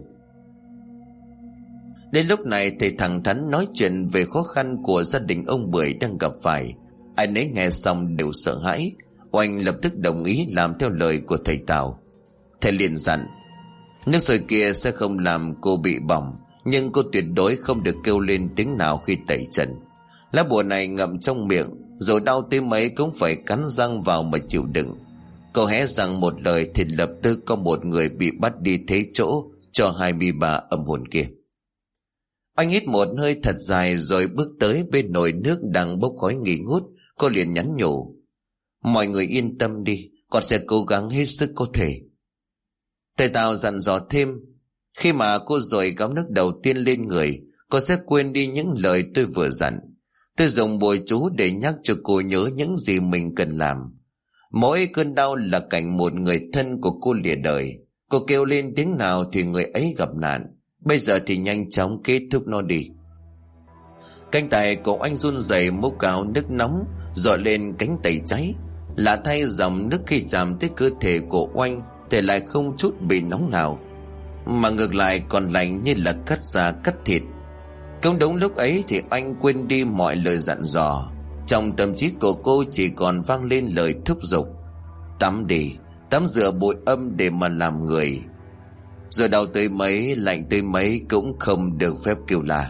Đến lúc này thầy thẳng thắn nói chuyện về khó khăn của gia đình ông Bưởi đang gặp phải. Ai nấy nghe xong đều sợ hãi. Oanh lập tức đồng ý làm theo lời của thầy Tào. Thầy liền dặn: nước sôi kia sẽ không làm cô bị bỏng, nhưng cô tuyệt đối không được kêu lên tiếng nào khi tẩy trần. Lá bùa này ngậm trong miệng, rồi đau tới mấy cũng phải cắn răng vào mà chịu đựng. Cô hé rằng một lời thì lập tức có một người bị bắt đi thế chỗ cho 23 âm hồn kia. Anh hít một hơi thật dài rồi bước tới bên nồi nước đang bốc khói nghi ngút. Cô liền nhắn nhủ: mọi người yên tâm đi, con sẽ cố gắng hết sức có thể. Thầy Tào dặn dò thêm: khi mà cô dội gáo nước đầu tiên lên người, cô sẽ quên đi những lời tôi vừa dặn. Tôi dùng bùa chú để nhắc cho cô nhớ những gì mình cần làm. Mỗi cơn đau là cảnh một người thân của cô lìa đời. Cô kêu lên tiếng nào thì người ấy gặp nạn. Bây giờ thì nhanh chóng kết thúc nó đi. Cánh tay của anh run rẩy múc gáo nước nóng dội lên cánh tay cháy. Lạ thay, dòng nước khi chạm tới cơ thể của Oanh thì lại không chút bị nóng nào, mà ngược lại còn lạnh như là cắt da cắt thịt. Cũng đúng lúc ấy thì anh quên đi mọi lời dặn dò. Trong tâm trí của cô chỉ còn vang lên lời thúc giục: tắm đi, tắm rửa bụi âm để mà làm người. Rồi đau tới mấy, lạnh tới mấy cũng không được phép kêu la.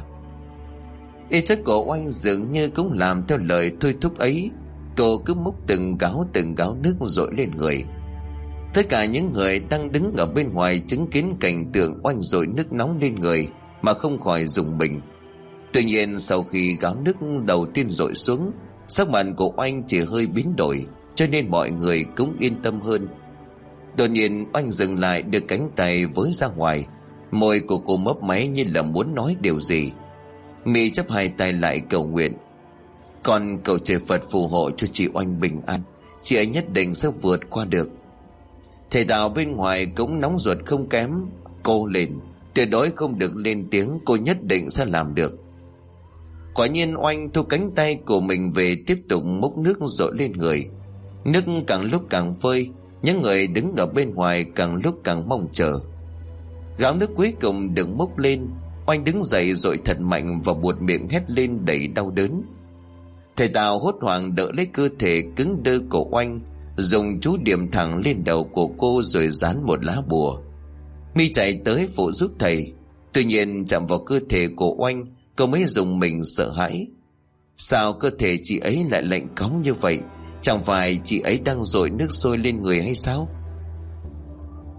Ý thức của Oanh dường như cũng làm theo lời thôi thúc ấy. Cô cứ múc từng gáo nước dội lên người. Tất cả những người đang đứng ở bên ngoài chứng kiến cảnh tượng Oanh dội nước nóng lên người mà không khỏi rùng mình. Tuy nhiên sau khi gáo nước đầu tiên dội xuống, sắc mặt của Oanh chỉ hơi biến đổi, cho nên mọi người cũng yên tâm hơn. Đột nhiên Oanh dừng lại, đưa cánh tay với ra ngoài. Môi của cô mấp máy như là muốn nói điều gì. Mị chắp hai tay lại cầu nguyện: con cầu trời Phật phù hộ cho chị Oanh bình an, chị ấy nhất định sẽ vượt qua được. Thầy Tào bên ngoài cũng nóng ruột không kém. Cô lên: tuyệt đối không được lên tiếng, cô nhất định sẽ làm được. Quả nhiên Oanh thu cánh tay của mình về, tiếp tục múc nước dội lên người. Nước càng lúc càng vơi. Những người đứng ở bên ngoài càng lúc càng mong chờ. Gáo nước cuối cùng được múc lên. Oanh đứng dậy dội thật mạnh và buột miệng hét lên đầy đau đớn. Thầy Tào hốt hoảng đỡ lấy cơ thể cứng đơ của Oanh, dùng chú điểm thẳng lên đầu của cô rồi dán một lá bùa. My chạy tới phụ giúp thầy. Tuy nhiên chạm vào cơ thể của Oanh, cô mới dùng mình sợ hãi. Sao cơ thể chị ấy lại lạnh cóng như vậy? Chẳng phải chị ấy đang dội nước sôi lên người hay sao?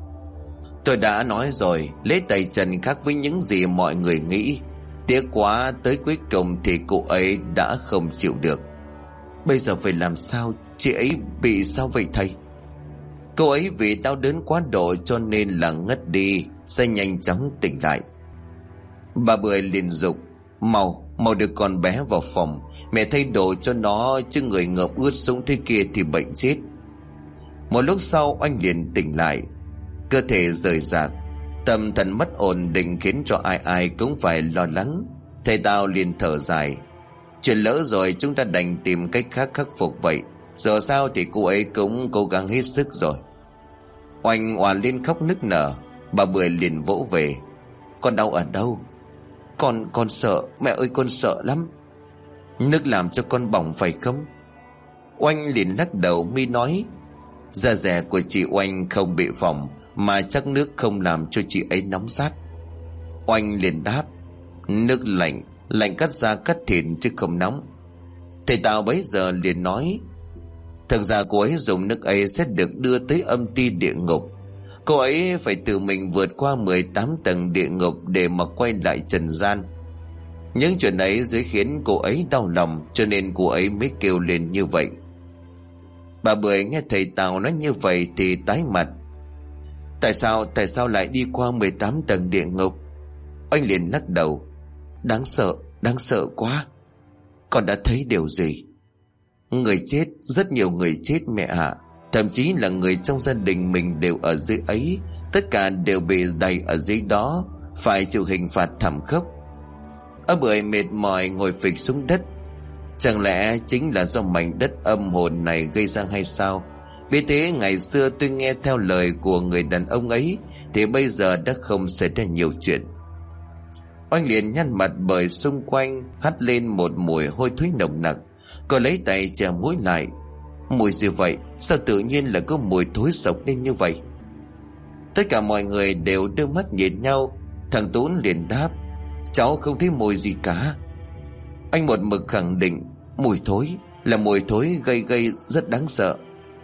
Tôi đã nói rồi, lễ tẩy trần khác với những gì mọi người nghĩ. Tiếc quá, tới cuối cùng thì cô ấy đã không chịu được. Bây giờ phải làm sao? Chị ấy bị sao vậy thầy? Cô ấy vì đau đớn quá độ cho nên là ngất đi, sẽ nhanh chóng tỉnh lại. Bà Bưởi liền dục: Mau đưa con bé vào phòng, mẹ thay đồ cho nó, chứ người ngợm ướt sũng thế kia thì bệnh chết. Một lúc sau Oanh liền tỉnh lại, cơ thể rời rạc, tâm thần mất ổn định khiến cho ai ai cũng phải lo lắng. Thầy Tào liền thở dài: Chuyện lỡ rồi, chúng ta đành tìm cách khác khắc phục vậy. Giờ sao thì cô ấy cũng cố gắng hết sức rồi. Oanh òa lên khóc nức nở. Bà Bưởi liền vỗ về: Con đau ở đâu? Con sợ, mẹ ơi con sợ lắm. Nước làm cho con bỏng phải không? Oanh liền lắc đầu mi nói: Da dẻ của chị Oanh không bị phỏng, mà chắc nước không làm cho chị ấy nóng rát. Oanh liền đáp: Nước lạnh, lạnh cắt da cắt thịt chứ không nóng. Thầy Tào bấy giờ liền nói: Thực ra cô ấy dùng nước ấy sẽ được đưa tới âm ti địa ngục. Cô ấy phải tự mình vượt qua 18 tầng địa ngục để mà quay lại trần gian. Những chuyện ấy dưới khiến cô ấy đau lòng, cho nên cô ấy mới kêu lên như vậy. Bà Bưởi nghe thầy Tào nói như vậy thì tái mặt: Tại sao lại đi qua 18 tầng địa ngục? Anh liền lắc đầu: Đáng sợ quá. Con đã thấy điều gì? Người chết, rất nhiều người chết mẹ ạ. Thậm chí là người trong gia đình mình đều ở dưới ấy. Tất cả đều bị đầy ở dưới đó, phải chịu hình phạt thảm khốc. Ông Bưởi mệt mỏi ngồi phịch xuống đất. Chẳng lẽ chính là do mảnh đất âm hồn này gây ra hay sao? Vì thế ngày xưa tôi nghe theo lời của người đàn ông ấy thì bây giờ đã không xảy ra nhiều chuyện. Oanh liền nhăn mặt bởi xung quanh hắt lên một mùi hôi thối nồng nặc. Cô lấy tay che mũi lại: Mùi gì vậy? Sao tự nhiên là có mùi thối sộc lên như vậy? Tất cả mọi người đều đưa mắt nhìn nhau. Thằng Tú liền đáp: Cháu không thấy mùi gì cả. Anh một mực khẳng định: Mùi thối, là mùi thối gây rất đáng sợ.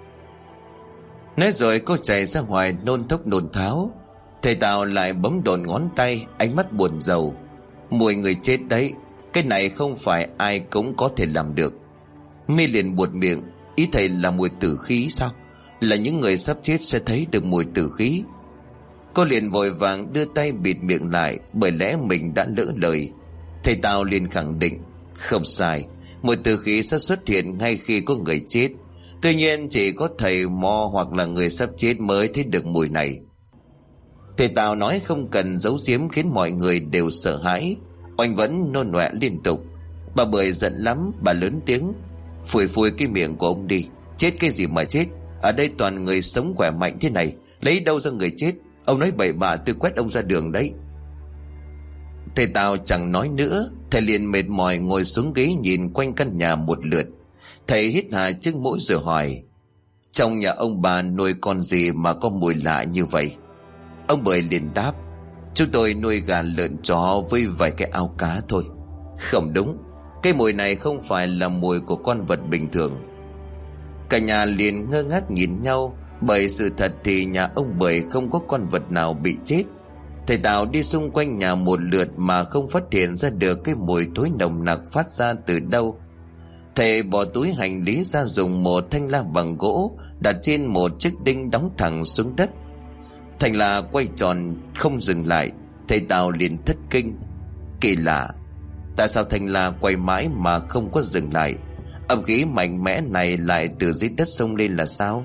Nói rồi cô chạy ra ngoài nôn thốc nôn tháo. Thầy Tào lại bấm đồn ngón tay, ánh mắt buồn rầu: Mùi người chết đấy, cái này không phải ai cũng có thể làm được. Mi liền buột miệng: Ý thầy là mùi tử khí sao? Là những người sắp chết sẽ thấy được mùi tử khí? Cô liền vội vàng đưa tay bịt miệng lại, bởi lẽ mình đã lỡ lời. Thầy Tào liền khẳng định: Không sai, mùi tử khí sẽ xuất hiện ngay khi có người chết. Tuy nhiên chỉ có thầy mo hoặc là người sắp chết mới thấy được mùi này. Thầy Tào nói không cần giấu giếm khiến mọi người đều sợ hãi. Oanh vẫn nôn ọe liên tục. Bà Bưởi giận lắm, bà lớn tiếng: Phủi cái miệng của ông đi. Chết cái gì mà chết? Ở đây toàn người sống khỏe mạnh thế này, lấy đâu ra người chết? Ông nói bậy bạ tôi quét ông ra đường đấy. Thầy Tào chẳng nói nữa. Thầy liền mệt mỏi ngồi xuống ghế nhìn quanh căn nhà một lượt. Thầy hít hà chiếc mũi rồi hỏi: Trong nhà ông bà nuôi con gì mà có mùi lạ như vậy? Ông Bưởi liền đáp: Chúng tôi nuôi gà lợn chó với vài cái ao cá thôi. Không đúng, cái mùi này không phải là mùi của con vật bình thường. Cả nhà liền ngơ ngác nhìn nhau, bởi sự thật thì nhà ông Bưởi không có con vật nào bị chết. Thầy Tào đi xung quanh nhà một lượt mà không phát hiện ra được cái mùi thối nồng nặc phát ra từ đâu. Thầy bỏ túi hành lý ra, dùng một thanh la bằng gỗ đặt trên một chiếc đinh đóng thẳng xuống đất. Thành la quay tròn không dừng lại. Thầy Tào liền thất kinh: Kỳ lạ, tại sao thanh la quay mãi mà không có dừng lại? Âm khí mạnh mẽ này lại từ dưới đất xông lên là sao?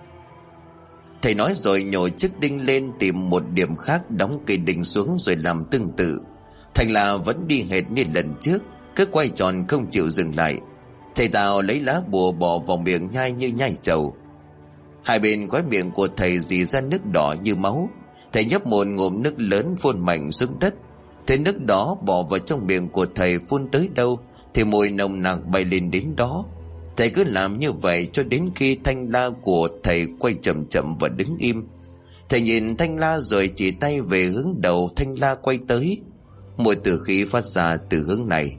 Thầy nói rồi nhồi chiếc đinh lên, tìm một điểm khác đóng cây đinh xuống rồi làm tương tự. Thành la vẫn đi hệt như lần trước, cứ quay tròn không chịu dừng lại. Thầy Tào lấy lá bùa bỏ vào miệng nhai như nhai trầu. Hai bên khóe miệng của thầy rỉ ra nước đỏ như máu. Thầy nhấp một ngụm nước lớn phun mạnh xuống đất. Thế nước đó bỏ vào trong miệng của thầy, phun tới đâu thì mùi nồng nặc bay lên đến đó. Thầy cứ làm như vậy cho đến khi thanh la của thầy quay chậm chậm và đứng im. Thầy nhìn thanh la rồi chỉ tay về hướng đầu thanh la quay tới. Mùi tử khí phát ra từ hướng này.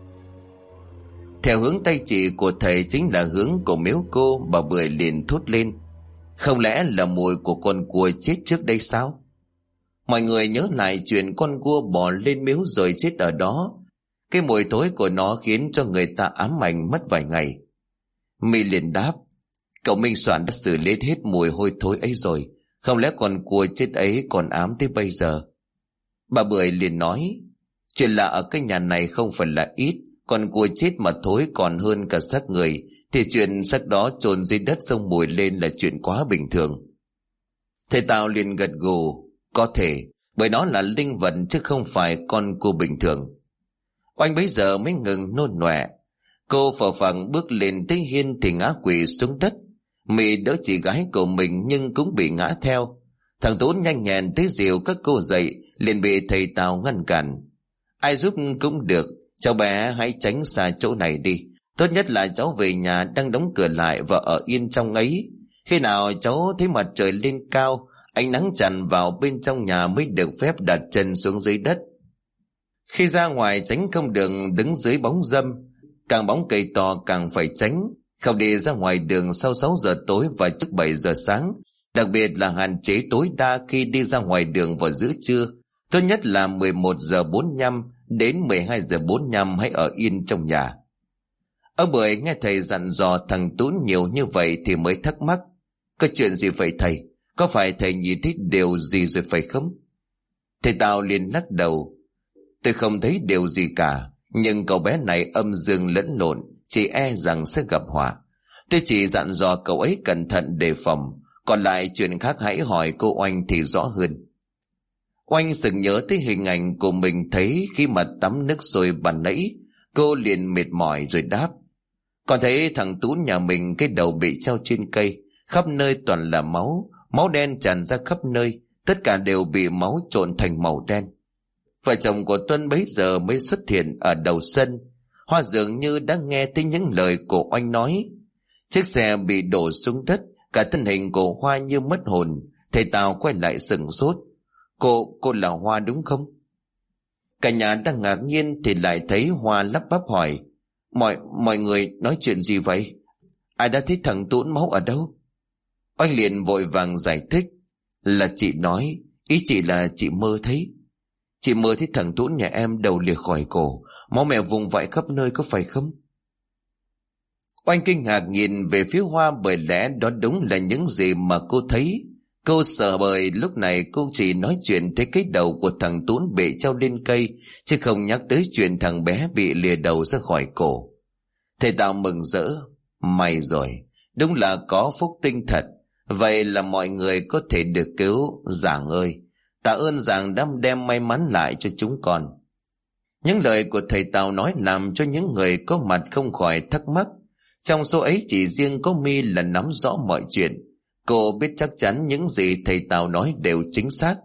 Theo hướng tay chỉ của thầy chính là hướng của miếu cô. Bà Bưởi liền thốt lên: Không lẽ là mùi của con cua chết trước đây sao? Mọi người nhớ lại chuyện con cua bò lên miếu rồi chết ở đó. Cái mùi thối của nó khiến cho người ta ám ảnh mất vài ngày. My liền đáp: cậu Minh Soạn đã xử lý hết mùi hôi thối ấy rồi, không lẽ con cua chết ấy còn ám tới bây giờ? Bà Bưởi liền nói: chuyện lạ ở cái nhà này không phải là ít, con cua chết mà thối còn hơn cả xác người, thì chuyện xác đó chôn dưới đất xông mùi lên là chuyện quá bình thường. Thầy Tào liền gật gù: có thể, bởi nó là linh vật chứ không phải con cua bình thường. Oanh bấy giờ mới ngừng nôn nọe. Cô phờ phẳng bước lên tới hiên thì ngã quỵ xuống đất. Mị đỡ chị gái của mình nhưng cũng bị ngã theo. Thằng Tún nhanh nhẹn tới dìu các cô dậy, liền bị thầy Tào ngăn cản: ai giúp cũng được, cháu bé hãy tránh xa chỗ này đi. Tốt nhất là cháu về nhà đang đóng cửa lại và ở yên trong ấy. Khi nào cháu thấy mặt trời lên cao, ánh nắng tràn vào bên trong nhà mới được phép đặt chân xuống dưới đất. Khi ra ngoài tránh không được đứng dưới bóng râm, càng bóng cây to càng phải tránh. Không đi ra ngoài đường sau 6 giờ tối và trước 7 giờ sáng. Đặc biệt là hạn chế tối đa khi đi ra ngoài đường vào giữa trưa. Tốt nhất là 11 giờ 45 đến 12 giờ 45 hãy ở yên trong nhà. Ông Bưởi nghe thầy dặn dò thằng Tún nhiều như vậy thì mới thắc mắc: có chuyện gì vậy thầy? Có phải thầy nhìn thấy điều gì rồi phải không? Thầy Tào liền lắc đầu: tôi không thấy điều gì cả, nhưng cậu bé này âm dương lẫn lộn, chỉ e rằng sẽ gặp họa. Tôi chỉ dặn dò cậu ấy cẩn thận đề phòng, còn lại chuyện khác hãy hỏi cô Oanh thì rõ hơn. Oanh sực nhớ tới hình ảnh của mình thấy khi mà tắm nước sôi ban nãy. Cô liền mệt mỏi rồi đáp: còn thấy thằng Tún nhà mình cái đầu bị treo trên cây, khắp nơi toàn là máu, máu đen tràn ra khắp nơi, tất cả đều bị máu trộn thành màu đen. Vợ chồng của Tuân bấy giờ mới xuất hiện ở đầu sân. Hoa dường như đã nghe thấy những lời của Oanh nói. Chiếc xe bị đổ xuống đất, cả thân hình của Hoa như mất hồn. Thầy Tào quay lại sửng sốt: Cô là Hoa đúng không? Cả nhà đang ngạc nhiên thì lại thấy Hoa lắp bắp hỏi: Mọi người nói chuyện gì vậy? Ai đã thấy thằng Tún máu ở đâu? Oanh liền vội vàng giải thích: là chị nói, ý chị là chị mơ thấy. Chị mơ thấy thằng Tún nhà em đầu lìa khỏi cổ, máu mè vùng vãi khắp nơi, có phải không? Oanh kinh ngạc nhìn về phía Hoa, bởi lẽ đó đúng là những gì mà cô thấy. Cô sợ bởi lúc này cô chỉ nói chuyện thấy cái đầu của thằng Tún bị treo lên cây, chứ không nhắc tới chuyện thằng bé bị lìa đầu ra khỏi cổ. Thầy Tào mừng rỡ: may rồi, đúng là có phúc tinh thật. Vậy là mọi người có thể được cứu. Giảng ơi, tạ ơn Giảng đã đem may mắn lại cho chúng con. Những lời của thầy Tào nói làm cho những người có mặt không khỏi thắc mắc. Trong số ấy chỉ riêng có My là nắm rõ mọi chuyện. Cô biết chắc chắn những gì thầy Tào nói đều chính xác.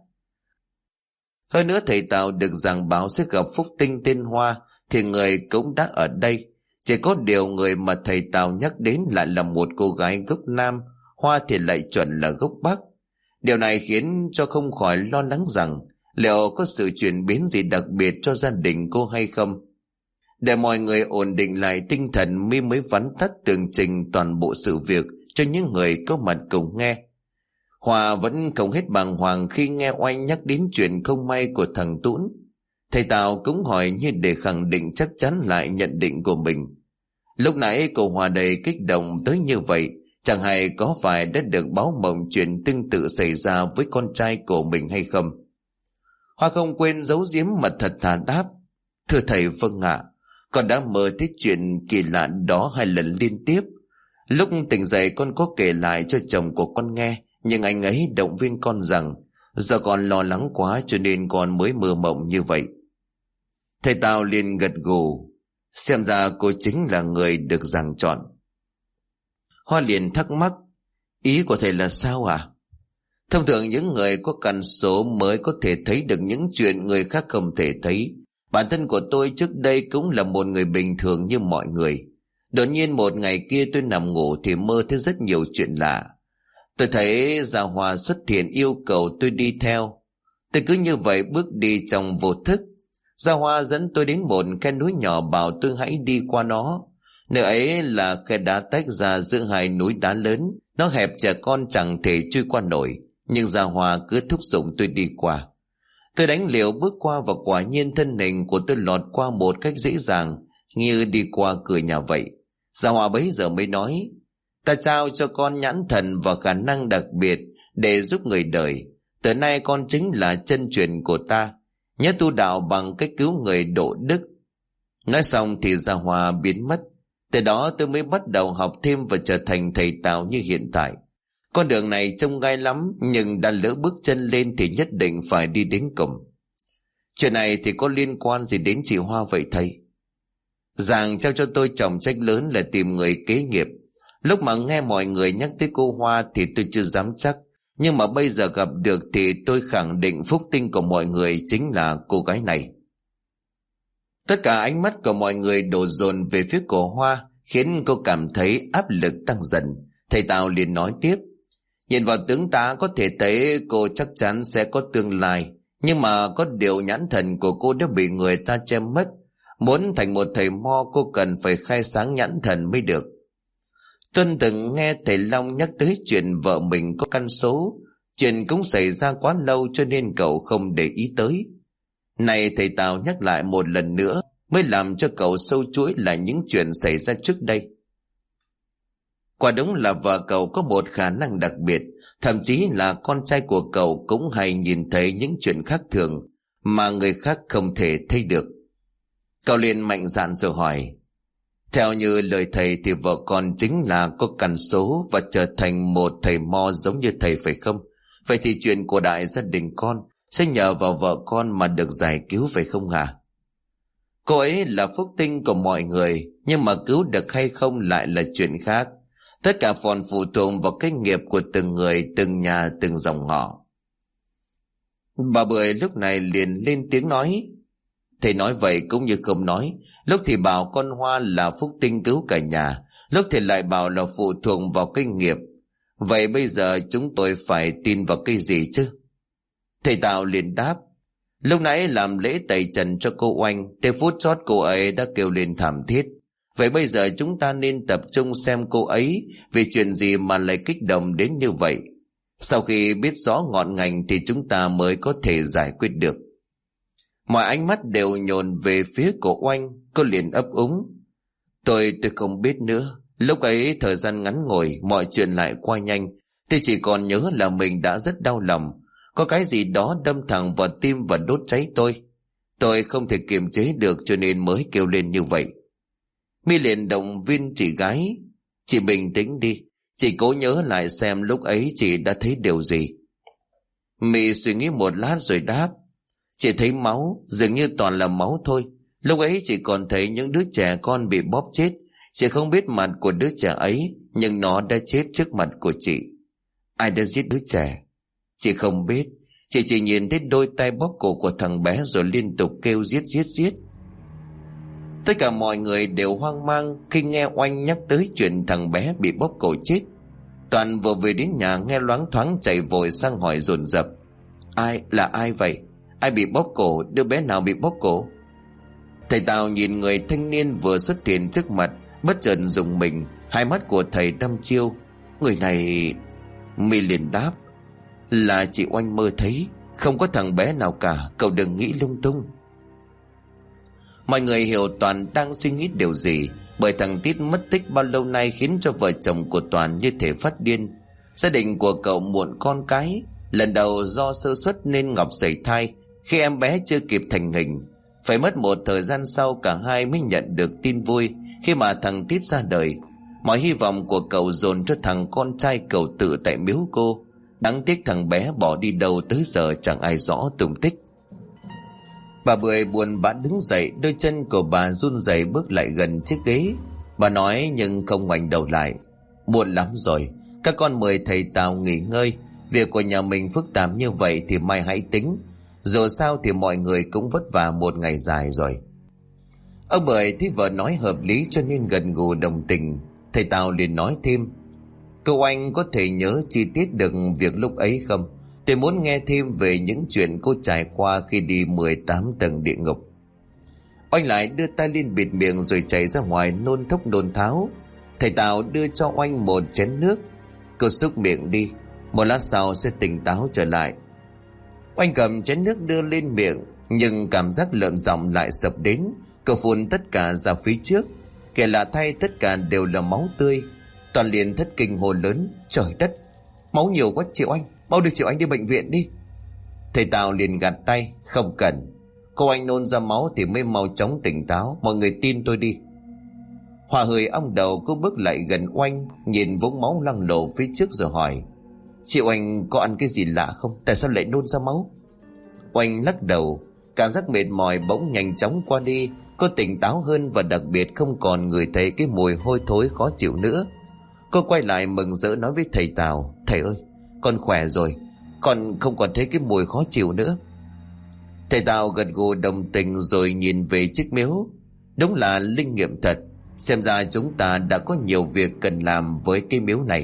Hơn nữa thầy Tào được giảng báo sẽ gặp phúc tinh tên Hoa, thì người cũng đã ở đây. Chỉ có điều người mà thầy Tào nhắc đến lại là một cô gái gốc Nam, Hoa thì lại chuẩn là gốc Bắc. Điều này khiến cho không khỏi lo lắng rằng liệu có sự chuyển biến gì đặc biệt cho gia đình cô hay không. Để mọi người ổn định lại tinh thần, My mới vắn tắt tường trình toàn bộ sự việc cho những người có mặt cùng nghe. Hoa vẫn không hết bàng hoàng khi nghe Oanh nhắc đến chuyện không may của thằng Tún. Thầy Tào cũng hỏi như để khẳng định chắc chắn lại nhận định của mình. Lúc nãy cô Hoa đầy kích động tới như vậy, chẳng hay có phải đã được báo mộng chuyện tương tự xảy ra với con trai của mình hay không? Hoa không quên giấu giếm mà thật thà đáp: thưa thầy, vâng ạ, con đã mơ thấy chuyện kỳ lạ đó 2 lần liên tiếp. Lúc tỉnh dậy con có kể lại cho chồng của con nghe, nhưng anh ấy động viên con rằng do con lo lắng quá cho nên con mới mơ mộng như vậy. Thầy Tào liền gật gù: xem ra cô chính là người được Giảng chọn. Hoa liền thắc mắc: ý của thầy là sao ạ? Thông thường những người có căn số mới có thể thấy được những chuyện người khác không thể thấy. Bản thân của tôi trước đây cũng là một người bình thường như mọi người. Đột nhiên một ngày kia tôi nằm ngủ thì mơ thấy rất nhiều chuyện lạ. Tôi thấy Gia Hoa xuất hiện yêu cầu tôi đi theo. Tôi cứ như vậy bước đi trong vô thức. Gia Hoa dẫn tôi đến một khe núi nhỏ, bảo tôi hãy đi qua nó. Nơi ấy là khe đá tách ra giữa 2 núi đá lớn. Nó hẹp, trẻ con chẳng thể chui qua nổi, nhưng Gia Hoa cứ thúc giục tôi đi qua. Tôi đánh liều bước qua và quả nhiên thân hình của tôi lọt qua một cách dễ dàng, như đi qua cửa nhà vậy. Gia Hòa bấy giờ mới nói: ta trao cho con nhãn thần và khả năng đặc biệt để giúp người đời. Từ nay con chính là chân truyền của ta, nhớ tu đạo bằng cách cứu người độ đức. Nói xong thì Gia Hòa biến mất. Từ đó tôi mới bắt đầu học thêm và trở thành thầy Tào như hiện tại. Con đường này trông gai lắm, nhưng đã lỡ bước chân lên thì nhất định phải đi đến cùng. Chuyện này thì có liên quan gì đến chị Hoa vậy thầy? Giàng trao cho tôi trọng trách lớn là tìm người kế nghiệp. Lúc mà nghe mọi người nhắc tới cô Hoa thì tôi chưa dám chắc, nhưng mà bây giờ gặp được thì tôi khẳng định phúc tinh của mọi người chính là cô gái này. Tất cả ánh mắt của mọi người đổ dồn về phía cô Hoa, khiến cô cảm thấy áp lực tăng dần. Thầy Tào liền nói tiếp: nhìn vào tướng tá có thể thấy cô chắc chắn sẽ có tương lai, nhưng mà có điều nhãn thần của cô đã bị người ta che mất. Muốn thành một thầy mo cô cần phải khai sáng nhãn thần mới được. Tuân từng nghe thầy Long nhắc tới chuyện vợ mình có căn số. Chuyện cũng xảy ra quá lâu cho nên cậu không để ý tới. Này thầy Tào nhắc lại một lần nữa mới làm cho cậu sâu chuỗi lại những chuyện xảy ra trước đây. Quả đúng là vợ cậu có một khả năng đặc biệt, thậm chí là con trai của cậu cũng hay nhìn thấy những chuyện khác thường mà người khác không thể thấy được. Cậu liền mạnh dạn rồi hỏi: theo như lời thầy thì vợ con chính là có căn số và trở thành một thầy mo giống như thầy phải không? Vậy thì chuyện của đại gia đình con sẽ nhờ vào vợ con mà được giải cứu phải không hả? Cô ấy là phúc tinh của mọi người, nhưng mà cứu được hay không lại là chuyện khác. Tất cả còn phụ thuộc vào cái nghiệp của từng người, từng nhà, từng dòng họ. Bà Bưởi lúc này liền lên tiếng nói: thầy nói vậy cũng như không nói. Lúc thì bảo con Hoa là phúc tinh cứu cả nhà, lúc thì lại bảo là phụ thuộc vào cái nghiệp. Vậy bây giờ chúng tôi phải tin vào cái gì chứ? Thầy Tào liền đáp: lúc nãy làm lễ tẩy trần cho cô Oanh, tới phút chót cô ấy đã kêu lên thảm thiết. Vậy bây giờ chúng ta nên tập trung xem cô ấy vì chuyện gì mà lại kích động đến như vậy. Sau khi biết rõ ngọn ngành thì chúng ta mới có thể giải quyết được. Mọi ánh mắt đều nhồn về phía của Oanh. Cô liền ấp úng: Tôi không biết nữa. Lúc ấy thời gian ngắn ngủi, mọi chuyện lại qua nhanh. Tôi chỉ còn nhớ là mình đã rất đau lòng. Có cái gì đó đâm thẳng vào tim và đốt cháy tôi. Tôi không thể kiềm chế được cho nên mới kêu lên như vậy. My liền động viên chị gái: chị bình tĩnh đi, chị cố nhớ lại xem lúc ấy chị đã thấy điều gì. My suy nghĩ một lát rồi đáp: chị thấy máu, dường như toàn là máu thôi. Lúc ấy chị còn thấy những đứa trẻ con bị bóp chết. Chị không biết mặt của đứa trẻ ấy, nhưng nó đã chết trước mặt của chị. Ai đã giết đứa trẻ? Chị không biết. Chị chỉ nhìn thấy đôi tay bóp cổ của thằng bé rồi liên tục kêu giết giết giết. Tất cả mọi người đều hoang mang khi nghe Oanh nhắc tới chuyện thằng bé bị bóp cổ chết. Toàn vừa về đến nhà nghe loáng thoáng chạy vội sang hỏi dồn dập: là ai vậy? Ai bị bóp cổ? Đứa bé nào bị bóp cổ? Thầy Tào nhìn người thanh niên vừa xuất hiện trước mặt, bất chợt rùng mình. Hai mắt của thầy đăm chiêu: người này... My liền đáp: là chị Oanh mơ thấy. Không có thằng bé nào cả, cậu đừng nghĩ lung tung. Mọi người hiểu Toàn đang suy nghĩ điều gì, bởi thằng Tít mất tích bao lâu nay khiến cho vợ chồng của Toàn như thể phát điên. Gia đình của cậu muộn con cái. Lần đầu do sơ suất nên Ngọc sảy thai khi em bé chưa kịp thành hình. Phải mất một thời gian sau cả hai mới nhận được tin vui khi mà thằng Tít ra đời. Mọi hy vọng của cậu dồn cho thằng con trai cậu tự tại miếu cô. Đáng tiếc thằng bé bỏ đi đâu tới giờ chẳng ai rõ tung tích. Bà Bưởi buồn bã đứng dậy, đôi chân của bà run rẩy bước lại gần chiếc ghế. Bà nói nhưng không ngoảnh đầu lại: muộn lắm rồi, các con mời thầy Tào nghỉ ngơi. Việc của nhà mình phức tạp như vậy thì mai hãy tính. Dù sao thì mọi người cũng vất vả một ngày dài rồi. Ông Bưởi thấy vợ nói hợp lý cho nên gần gù đồng tình. Thầy Tào liền nói thêm: cô Anh có thể nhớ chi tiết được việc lúc ấy không? Tôi muốn nghe thêm về những chuyện cô trải qua khi đi 18 tầng địa ngục. Oanh lại đưa tay lên bịt miệng rồi chạy ra ngoài nôn thốc nôn tháo. Thầy Tào đưa cho Oanh một chén nước. Cô xúc miệng đi, một lát sau sẽ tỉnh táo trở lại. Oanh cầm chén nước đưa lên miệng, nhưng cảm giác lợm giọng lại sập đến. Cậu phun tất cả ra phía trước. Kể lạ thay, tất cả đều là máu tươi. Toàn liền thất kinh hô lớn: trời đất, máu nhiều quá chị Oanh, mau đưa chị Oanh đi bệnh viện đi. Thầy Tào liền gạt tay: không cần, cô Oanh nôn ra máu thì mới mau chóng tỉnh táo, mọi người tin tôi đi. Hòa hơi ong đầu, cô bước lại gần Oanh, nhìn vũng máu loang lổ phía trước rồi hỏi: chị Oanh có ăn cái gì lạ không, tại sao lại nôn ra máu? Oanh lắc đầu. Cảm giác mệt mỏi bỗng nhanh chóng qua đi. Cô tỉnh táo hơn và đặc biệt không còn ngửi thấy cái mùi hôi thối khó chịu nữa. Cô quay lại mừng rỡ nói với thầy Tào: thầy ơi, con khỏe rồi, con không còn thấy cái mùi khó chịu nữa. Thầy Tào gật gù đồng tình rồi nhìn về chiếc miếu. Đúng là linh nghiệm thật. Xem ra chúng ta đã có nhiều việc cần làm với cái miếu này.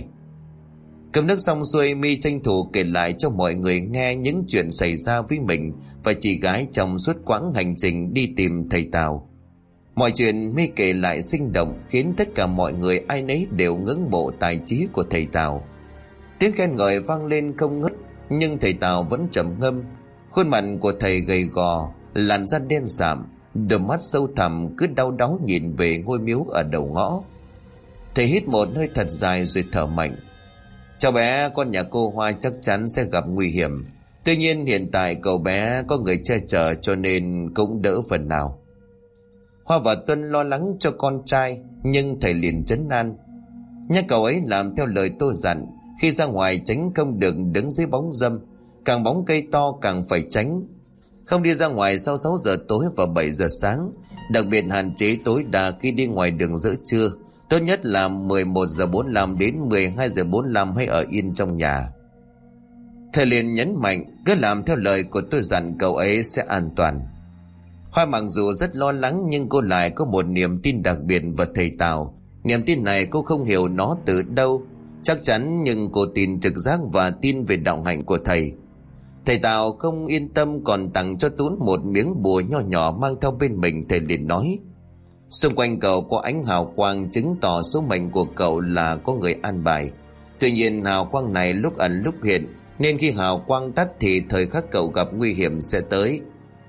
Cầm nước xong xuôi, My tranh thủ kể lại cho mọi người nghe những chuyện xảy ra với mình và chị gái trong suốt quãng hành trình đi tìm thầy Tào. Mọi chuyện My kể lại sinh động, khiến tất cả mọi người ai nấy đều ngưỡng mộ tài trí của thầy Tào. Tiếng khen ngợi vang lên không ngớt, nhưng thầy Tào vẫn trầm ngâm. Khuôn mặt của thầy gầy gò, làn da đen sạm, đôi mắt sâu thẳm cứ đau đáu nhìn về ngôi miếu ở đầu ngõ. Thầy hít một hơi thật dài rồi thở mạnh: cháu bé con nhà cô Hoa chắc chắn sẽ gặp nguy hiểm. Tuy nhiên hiện tại cậu bé có người che chở cho nên cũng đỡ phần nào. Hoa và Tuân lo lắng cho con trai, nhưng thầy liền trấn an: nhắc cậu ấy làm theo lời tôi dặn, khi ra ngoài tránh không được đứng dưới bóng râm, càng bóng cây to càng phải tránh. Không đi ra ngoài sau 6 giờ tối và 7 giờ sáng. Đặc biệt hạn chế tối đa khi đi ngoài đường giữa trưa. Tốt nhất là 11 giờ 45 đến 12 giờ 45 hãy ở yên trong nhà. Thầy liền nhấn mạnh: cứ làm theo lời của tôi dặn, cậu ấy sẽ an toàn. Hoa mặc dù rất lo lắng nhưng cô lại có một niềm tin đặc biệt vào thầy Tào. Niềm tin này cô không hiểu nó từ đâu, chắc chắn nhưng cô tin trực giác và tin về đạo hạnh của thầy. Thầy Tào không yên tâm còn tặng cho Tún một miếng bùa nho nhỏ mang theo bên mình. Thầy liền nói: xung quanh cậu có ánh hào quang chứng tỏ số mệnh của cậu là có người an bài. Tuy nhiên hào quang này lúc ẩn lúc hiện, nên khi hào quang tắt thì thời khắc cậu gặp nguy hiểm sẽ tới.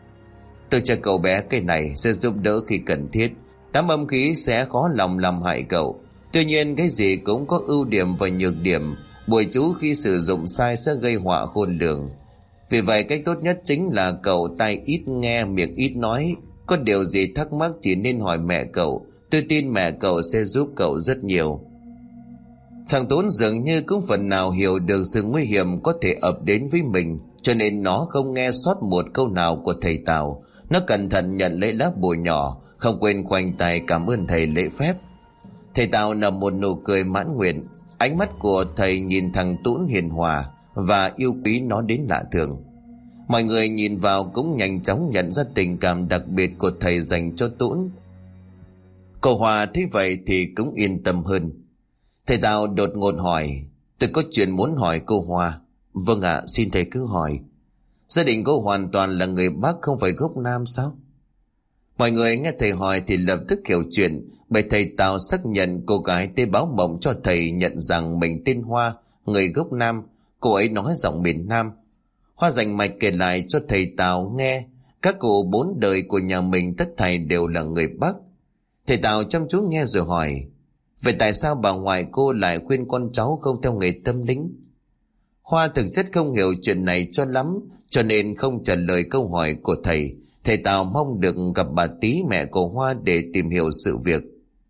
Tôi cho cậu bé cái này sẽ giúp đỡ khi cần thiết. Đám âm khí sẽ khó lòng làm hại cậu. Tuy nhiên cái gì cũng có ưu điểm và nhược điểm. Bùa chú khi sử dụng sai sẽ gây họa khôn lường. Vì vậy cách tốt nhất chính là cậu tai ít nghe miệng ít nói. Có điều gì thắc mắc chỉ nên hỏi mẹ cậu. Tôi tin mẹ cậu sẽ giúp cậu rất nhiều. Thằng Tốn dường như cũng phần nào hiểu được sự nguy hiểm có thể ập đến với mình, cho nên nó không nghe sót một câu nào của thầy Tào. Nó cẩn thận nhận lấy lá bùa nhỏ, không quên khoanh tay cảm ơn thầy lễ phép. Thầy Tào nở một nụ cười mãn nguyện. Ánh mắt của thầy nhìn thằng Tún hiền hòa và yêu quý nó đến lạ thường. Mọi người nhìn vào cũng nhanh chóng nhận ra tình cảm đặc biệt của thầy dành cho Tún. Cô Hòa thấy vậy thì cũng yên tâm hơn. Thầy Tào đột ngột hỏi: tôi có chuyện muốn hỏi cô Hòa. Vâng ạ, xin thầy cứ hỏi. Gia đình cô hoàn toàn là người Bắc, không phải gốc Nam sao? Mọi người nghe thầy hỏi thì lập tức hiểu chuyện, bởi thầy Tào xác nhận cô gái tê báo mộng cho thầy nhận rằng mình tên Hoa, người gốc Nam. Cô ấy nói giọng miền Nam. Hoa rành mạch kể lại cho thầy Tào nghe các cụ 4 đời của nhà mình tất thảy đều là người Bắc. Thầy Tào chăm chú nghe rồi hỏi: vậy tại sao bà ngoại cô lại khuyên con cháu không theo nghề tâm lính? Hoa thực chất không hiểu chuyện này cho lắm, cho nên không trả lời câu hỏi của thầy. Thầy Tào mong được gặp bà Tí, mẹ của Hoa, để tìm hiểu sự việc.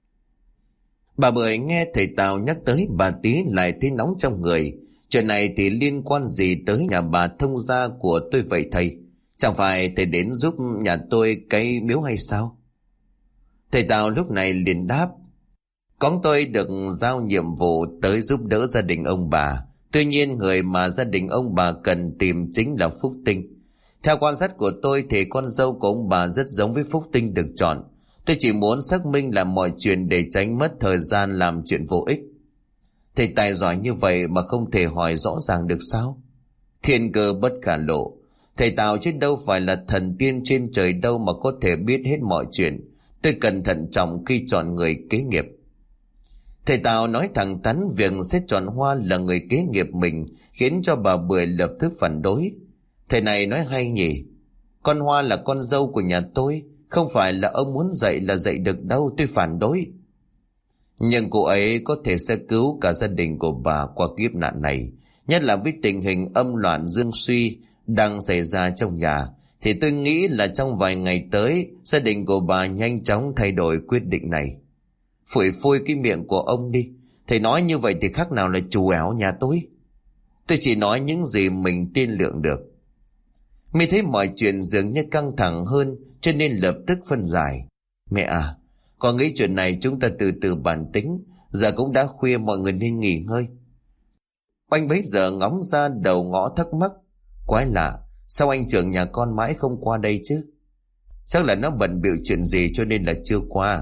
Bà Bưởi nghe thầy Tào nhắc tới bà Tí lại thấy nóng trong người. Chuyện này thì liên quan gì tới nhà bà thông gia của tôi vậy thầy? Chẳng phải thầy đến giúp nhà tôi cái miếu hay sao? Thầy Tào lúc này liền đáp: con tôi được giao nhiệm vụ tới giúp đỡ gia đình ông bà. Tuy nhiên người mà gia đình ông bà cần tìm chính là Phúc Tinh. Theo quan sát của tôi thì con dâu của ông bà rất giống với Phúc Tinh được chọn. Tôi chỉ muốn xác minh làm mọi chuyện để tránh mất thời gian làm chuyện vô ích. Thầy tài giỏi như vậy mà không thể hỏi rõ ràng được sao? Thiên cơ bất khả lộ. Thầy Tào chứ đâu phải là thần tiên trên trời đâu mà có thể biết hết mọi chuyện. Tôi cần thận trọng khi chọn người kế nghiệp. Thầy Tào nói thẳng thắn việc sẽ chọn Hoa là người kế nghiệp mình khiến cho bà Bưởi lập tức phản đối. Thầy này nói hay nhỉ. Con Hoa là con dâu của nhà tôi, không phải là ông muốn dạy là dạy được đâu, tôi phản đối. Nhưng cô ấy có thể sẽ cứu cả gia đình của bà qua kiếp nạn này. Nhất là với tình hình âm loạn dương suy đang xảy ra trong nhà, thì tôi nghĩ là trong vài ngày tới gia đình của bà nhanh chóng thay đổi quyết định này. Phủi phôi cái miệng của ông đi. Thầy nói như vậy thì khác nào là trù ảo nhà tôi. Tôi chỉ nói những gì mình tiên lượng được. Mi thấy mọi chuyện dường như căng thẳng hơn, cho nên lập tức phân giải. Mẹ à, con nghĩ chuyện này chúng ta từ từ bàn tính. Giờ cũng đã khuya, mọi người nên nghỉ ngơi. Oanh bấy giờ ngóng ra đầu ngõ thắc mắc. Quái lạ, sao anh trưởng nhà con mãi không qua đây chứ? Chắc là nó bận bịu chuyện gì cho nên là chưa qua.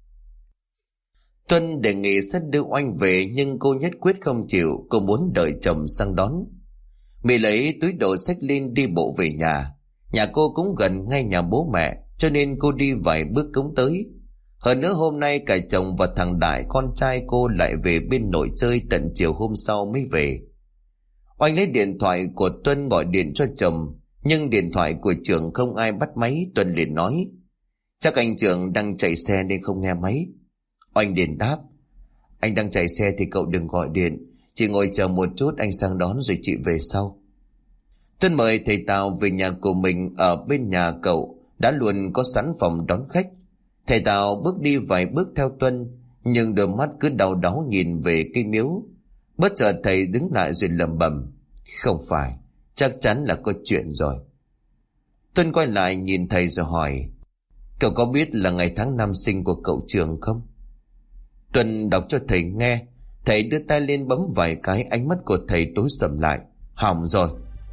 Tuân đề nghị sẽ đưa Oanh về, nhưng cô nhất quyết không chịu. Cô muốn đợi chồng sang đón. Mỹ lấy túi đồ xách lên đi bộ về nhà. Nhà cô cũng gần ngay nhà bố mẹ, cho nên cô đi vài bước cũng tới. Hơn nữa hôm nay cả chồng và thằng Đại con trai cô lại về bên nội chơi, tận chiều hôm sau mới về. Oanh lấy điện thoại của Tuân gọi điện cho chồng, nhưng điện thoại của trưởng không ai bắt máy. Tuân liền nói, chắc anh trưởng đang chạy xe nên không nghe máy. Oanh liền đáp, anh đang chạy xe thì cậu đừng gọi điện, chị ngồi chờ một chút, anh sang đón rồi chị về sau. Tuân mời thầy Tào về nhà của mình. Ở bên nhà cậu đã luôn có sẵn phòng đón khách. Thầy Tào bước đi vài bước theo Tuân, nhưng đôi mắt cứ đau đáu nhìn về cây miếu. Bất chợt thầy đứng lại rồi lẩm bẩm, không phải, chắc chắn là có chuyện rồi. Tuân quay lại nhìn thầy rồi hỏi, cậu có biết là ngày tháng năm sinh của cậu Trường không? Tuân đọc cho thầy nghe. Thầy đưa tay lên bấm vài cái, ánh mắt của thầy tối sầm lại. Hỏng rồi.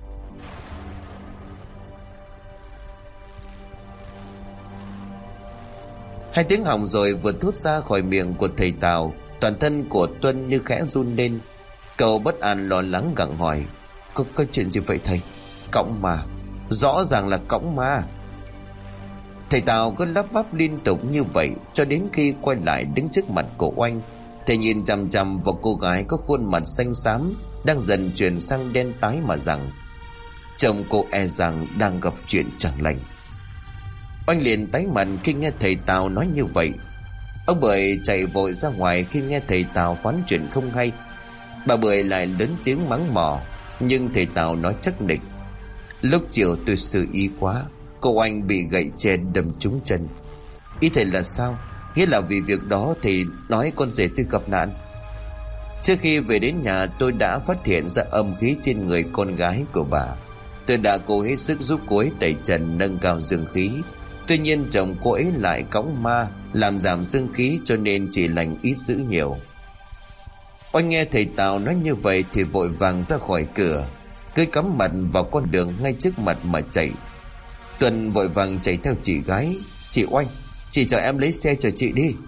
Hai tiếng hỏng rồi vừa thốt ra khỏi miệng của thầy Tào, toàn thân của Tuân như khẽ run lên. Cậu bất an lo lắng gặng hỏi, có chuyện gì vậy thầy? Cõng ma, rõ ràng là cõng ma. Thầy Tào cứ lắp bắp liên tục như vậy cho đến khi quay lại đứng trước mặt của Oanh. Thầy nhìn chằm chằm vào cô gái có khuôn mặt xanh xám đang dần chuyển sang đen tái mà rằng, chồng cô e rằng đang gặp chuyện chẳng lành. Oanh liền tái mặt khi nghe thầy Tào nói như vậy. Ông Bưởi chạy vội ra ngoài khi nghe thầy Tào phán chuyện không hay. Bà Bưởi lại lớn tiếng mắng mỏ, nhưng thầy Tào nói chắc nịch, lúc chiều tôi xử ý quá, cô Oanh bị gậy tre đâm trúng chân. Ý thầy là sao? Nghĩa là vì việc đó thì nói con rể tôi gặp nạn. Trước khi về đến nhà tôi đã phát hiện ra âm khí trên người con gái của bà. Tôi đã cố hết sức giúp cô ấy tẩy trần nâng cao dương khí. Tuy nhiên chồng cô ấy lại cõng ma làm giảm dương khí, cho nên chỉ lành ít dữ nhiều. Oanh nghe thầy Tào nói như vậy thì vội vàng ra khỏi cửa, cứ cắm mặt vào con đường ngay trước mặt mà chạy. Tuân vội vàng chạy theo chị gái, chị Oanh, chị chờ em lấy xe chờ chị đi.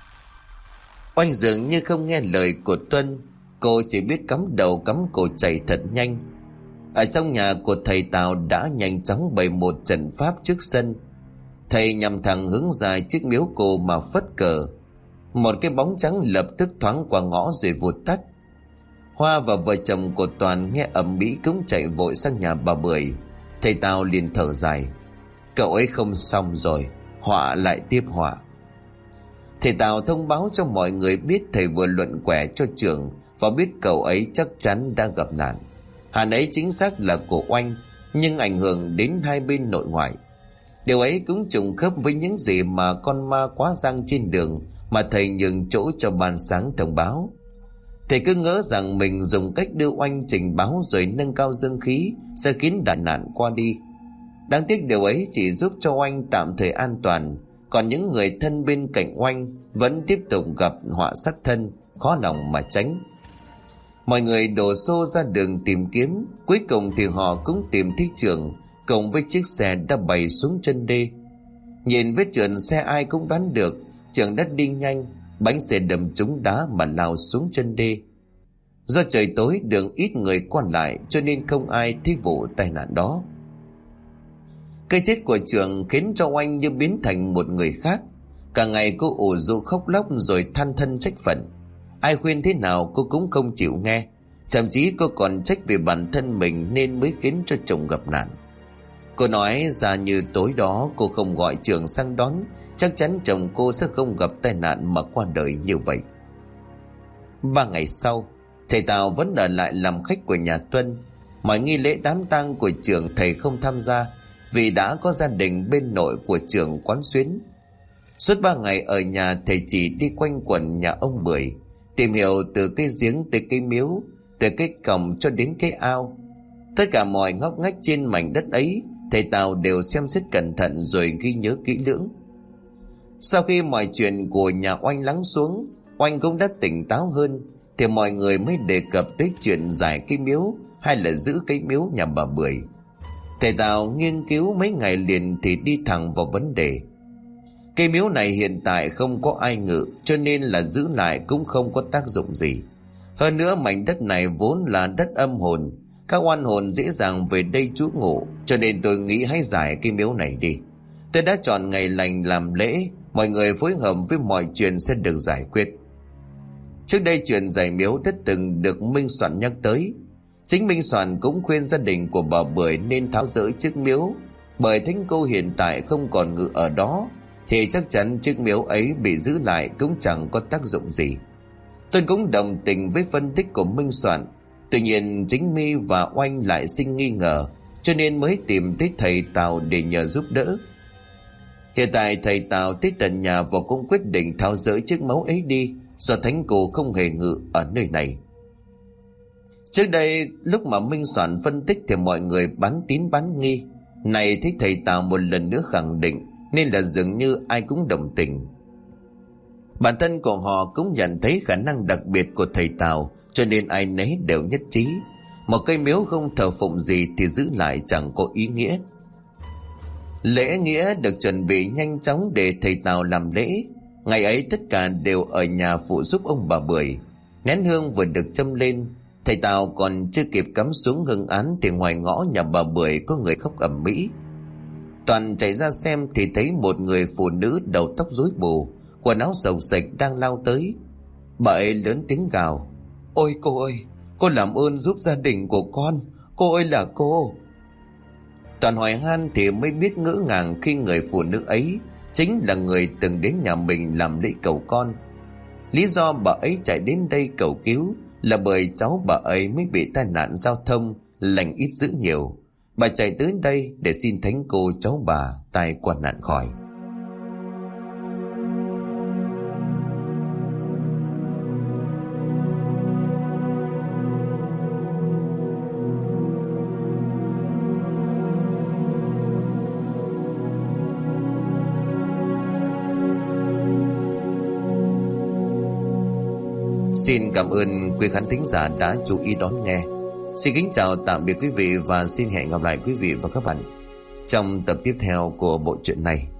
Oanh dường như không nghe lời của Tuân, cô chỉ biết cắm đầu cắm cổ chạy thật nhanh. Ở trong nhà của thầy Tào đã nhanh chóng bày một trận pháp trước sân. Thầy nhằm thẳng hướng ra chiếc miếu cô mà phất cờ. Một cái bóng trắng lập tức thoáng qua ngõ rồi vụt tắt. Hoa và vợ chồng của Toàn nghe ầm ĩ cũng chạy vội sang nhà bà Bưởi. Thầy Tào liền thở dài, cậu ấy không xong rồi, họa lại tiếp họa. Thầy Tào thông báo cho mọi người biết thầy vừa luận quẻ cho Trường và biết cậu ấy chắc chắn đã gặp nạn. Hạn ấy chính xác là của Oanh, nhưng ảnh hưởng đến hai bên nội ngoại. Điều ấy cũng trùng khớp với những gì mà con ma quá giang trên đường mà thầy nhường chỗ cho ban sáng thông báo. Thầy cứ ngỡ rằng mình dùng cách đưa Oanh trình báo rồi nâng cao dương khí sẽ khiến đại nạn qua đi. Đáng tiếc điều ấy chỉ giúp cho Oanh tạm thời an toàn, còn những người thân bên cạnh Oanh vẫn tiếp tục gặp họa sát thân, khó lòng mà tránh. Mọi người đổ xô ra đường tìm kiếm, cuối cùng thì họ cũng tìm thấy Trường cùng với chiếc xe đã bày xuống chân đê. Nhìn vết trượt xe ai cũng đoán được Trường đã đi nhanh, bánh xe đâm trúng đá mà lao xuống chân đê. Do trời tối đường ít người qua lại cho nên không ai thấy vụ tai nạn đó. Cái chết của Trường khiến cho Oanh như biến thành một người khác. Cả ngày cô ủ rũ khóc lóc rồi than thân trách phận. Ai khuyên thế nào cô cũng không chịu nghe. Thậm chí cô còn trách vì bản thân mình nên mới khiến cho chồng gặp nạn. Cô nói ra như tối đó cô không gọi Trường sang đón, chắc chắn chồng cô sẽ không gặp tai nạn mà qua đời như vậy. 3 ngày sau, thầy Tào vẫn ở lại làm khách của nhà Tuân. Mọi nghi lễ đám tang của Trường thầy không tham gia vì đã có gia đình bên nội của Trường quán xuyến. Suốt 3 ngày ở nhà, thầy chỉ đi quanh quẩn nhà ông Bưởi, tìm hiểu từ cái giếng tới cái miếu, từ cái cổng cho đến cái ao. Tất cả mọi ngóc ngách trên mảnh đất ấy, thầy Tào đều xem xét cẩn thận rồi ghi nhớ kỹ lưỡng. Sau khi mọi chuyện của nhà Oanh lắng xuống, Oanh cũng đã tỉnh táo hơn, thì mọi người mới đề cập tới chuyện giải cái miếu hay là giữ cái miếu nhà bà Bưởi. Thầy Tào nghiên cứu mấy ngày liền thì đi thẳng vào vấn đề. Cây miếu này hiện tại không có ai ngự, cho nên là giữ lại cũng không có tác dụng gì. Hơn nữa mảnh đất này vốn là đất âm hồn, các oan hồn dễ dàng về đây trú ngụ, cho nên tôi nghĩ hãy giải cái miếu này đi. Tôi đã chọn ngày lành làm lễ, mọi người phối hợp với mọi chuyện sẽ được giải quyết. Trước đây chuyện giải miếu đã từng được Minh Soạn nhắc tới. Chính Minh Soạn cũng khuyên gia đình của bà Bưởi nên tháo dỡ chiếc miếu, bởi thánh cô hiện tại không còn ngự ở đó, thì chắc chắn chiếc miếu ấy bị giữ lại cũng chẳng có tác dụng gì. Tôi cũng đồng tình với phân tích của Minh Soạn. Tuy nhiên chính My và Oanh lại sinh nghi ngờ, cho nên mới tìm tới thầy Tào để nhờ giúp đỡ. Hiện tại thầy Tào tới tận nhà và cũng quyết định tháo dỡ chiếc miếu ấy đi, do thánh cô không hề ngự ở nơi này. Trước đây lúc mà Minh Soạn phân tích thì mọi người bán tín bán nghi. Này thấy thầy Tào một lần nữa khẳng định, nên là dường như ai cũng đồng tình. Bản thân của họ cũng nhận thấy khả năng đặc biệt của thầy Tào, cho nên ai nấy đều nhất trí. Một cây miếu không thờ phụng gì thì giữ lại chẳng có ý nghĩa. Lễ nghĩa được chuẩn bị nhanh chóng để thầy Tào làm lễ. Ngày ấy tất cả đều ở nhà phụ giúp ông bà Bưởi. Nén hương vừa được châm lên, thầy Tào còn chưa kịp cắm xuống hương án thì ngoài ngõ nhà bà Bưởi có người khóc ầm ĩ. Toàn chạy ra xem thì thấy một người phụ nữ đầu tóc rối bù, quần áo xộc xệch đang lao tới. Bà ấy lớn tiếng gào: "Ôi cô ơi, cô làm ơn giúp gia đình của con, cô ơi là cô." Toàn hỏi han thì mới biết ngỡ ngàng khi người phụ nữ ấy chính là người từng đến nhà mình làm lễ cầu con. Lý do bà ấy chạy đến đây cầu cứu là bởi cháu bà ấy mới bị tai nạn giao thông, lành ít dữ nhiều. Bà chạy tới đây để xin thánh cô cháu bà tai qua nạn khỏi. Xin cảm ơn quý khán thính giả đã chú ý đón nghe. Xin kính chào tạm biệt quý vị và xin hẹn gặp lại quý vị và các bạn trong tập tiếp theo của bộ truyện này.